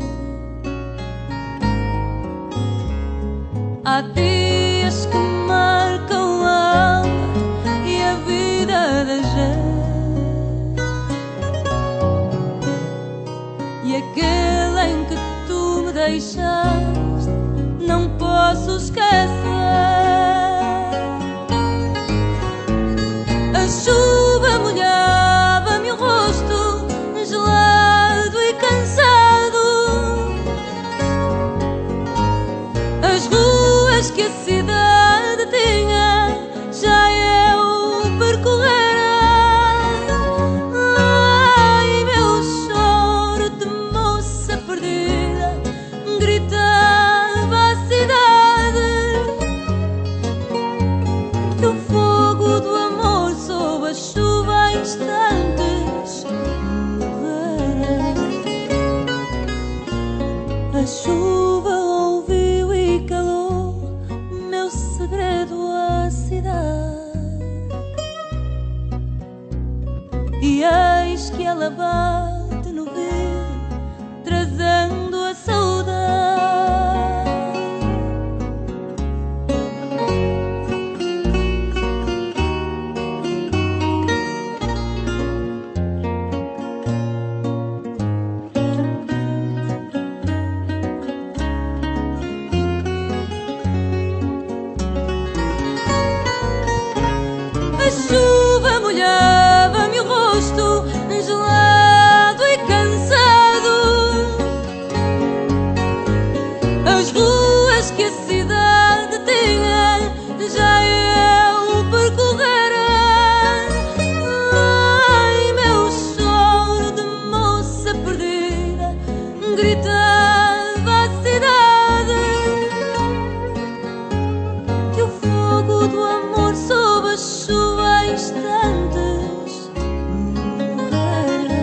S4: Há dias que marcam a alma e a vida da gente, e aquele em que tu me deixaste não posso esquecer. A chuva molhava-me o rosto, gelado e cansado. As ruas que a cidade tinha já eu percorrera. Ai, meu choro de moça perdida gritava a cidade que o fogo do amor sob a chuva em instantes morrera. A chuva ouviu e calou meu segredo à cidade, e eis que ela bate no vidro trazendo a saudade. A chuva molhava-me o rosto, gelado e cansado. As ruas que a cidade tinha já eu percorrera. Ai, meu choro de moça perdida gritava a cidade que o fogo do amor sob a chuva em instantes morrera.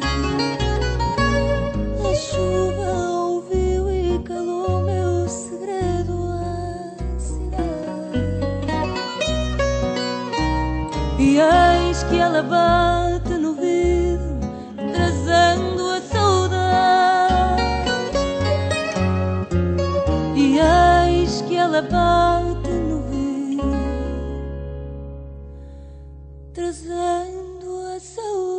S4: A chuva ouviu e calou meu segredo à cidade, e eis que ela bate no vidro trazendo a saudade. E eis que ela bate no vidro trazendo a saudade.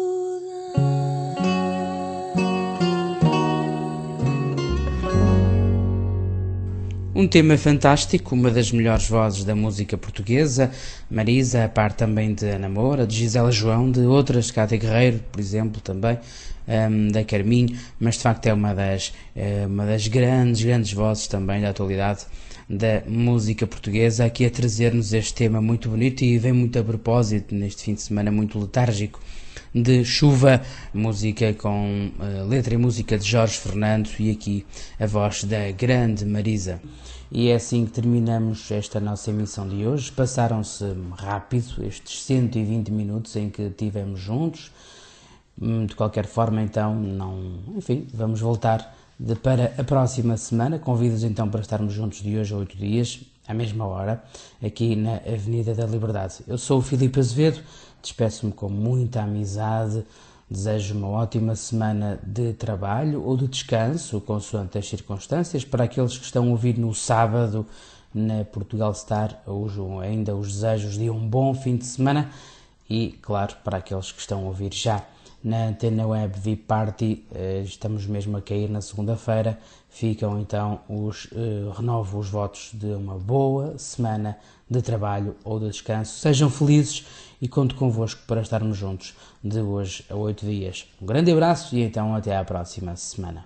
S1: Um tema fantástico, uma das melhores vozes da música portuguesa, Marisa, a par também de Ana Moura, de Gisela João, de outras, Cátia Guerreiro, por exemplo, também, um, da Carminho, mas de facto é uma das, é uma das grandes, grandes vozes também da atualidade da música portuguesa, aqui a trazer-nos este tema muito bonito e vem muito a propósito neste fim de semana muito letárgico de chuva, música com uh, letra e música de Jorge Fernando e aqui a voz da grande Marisa. E é assim que terminamos esta nossa emissão de hoje. Passaram-se rápido estes cento e vinte minutos em que estivemos juntos. De qualquer forma, então, não, enfim, vamos voltar de, para a próxima semana. Convido-os então para estarmos juntos de hoje a oito dias, à mesma hora, aqui na Avenida da Liberdade. Eu sou o Filipe Azevedo, despeço-me com muita amizade, desejo uma ótima semana de trabalho ou de descanso, consoante as circunstâncias. Para aqueles que estão a ouvir no sábado na Portugal Star, hoje ainda os desejos de um bom fim de semana e, claro, para aqueles que estão a ouvir já na Antena Web V I P Party, estamos mesmo a cair na segunda-feira, ficam então os, eh, renovo os votos de uma boa semana de trabalho ou de descanso. Sejam felizes e conto convosco para estarmos juntos de hoje a oito dias. Um grande abraço e então até à próxima semana.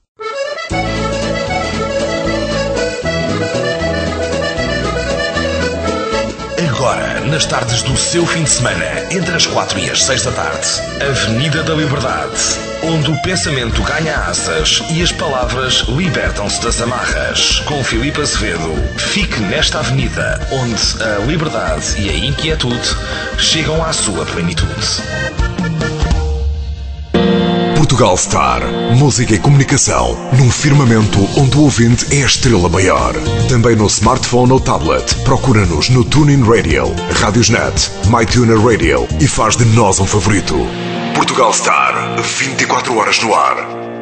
S2: Agora, nas tardes do seu fim de semana, entre as quatro e as seis da tarde, Avenida da Liberdade, onde o pensamento ganha asas e as palavras libertam-se das amarras. Com Filipe Azevedo, fique nesta avenida, onde a liberdade e a inquietude chegam à sua plenitude.
S3: Portugal Star. Música e comunicação num firmamento onde o ouvinte é a estrela maior. Também no smartphone ou tablet. Procura-nos no TuneIn Radio, Radiosnet, MyTuner Radio e faz de nós um favorito. Portugal Star, vinte e quatro horas no ar.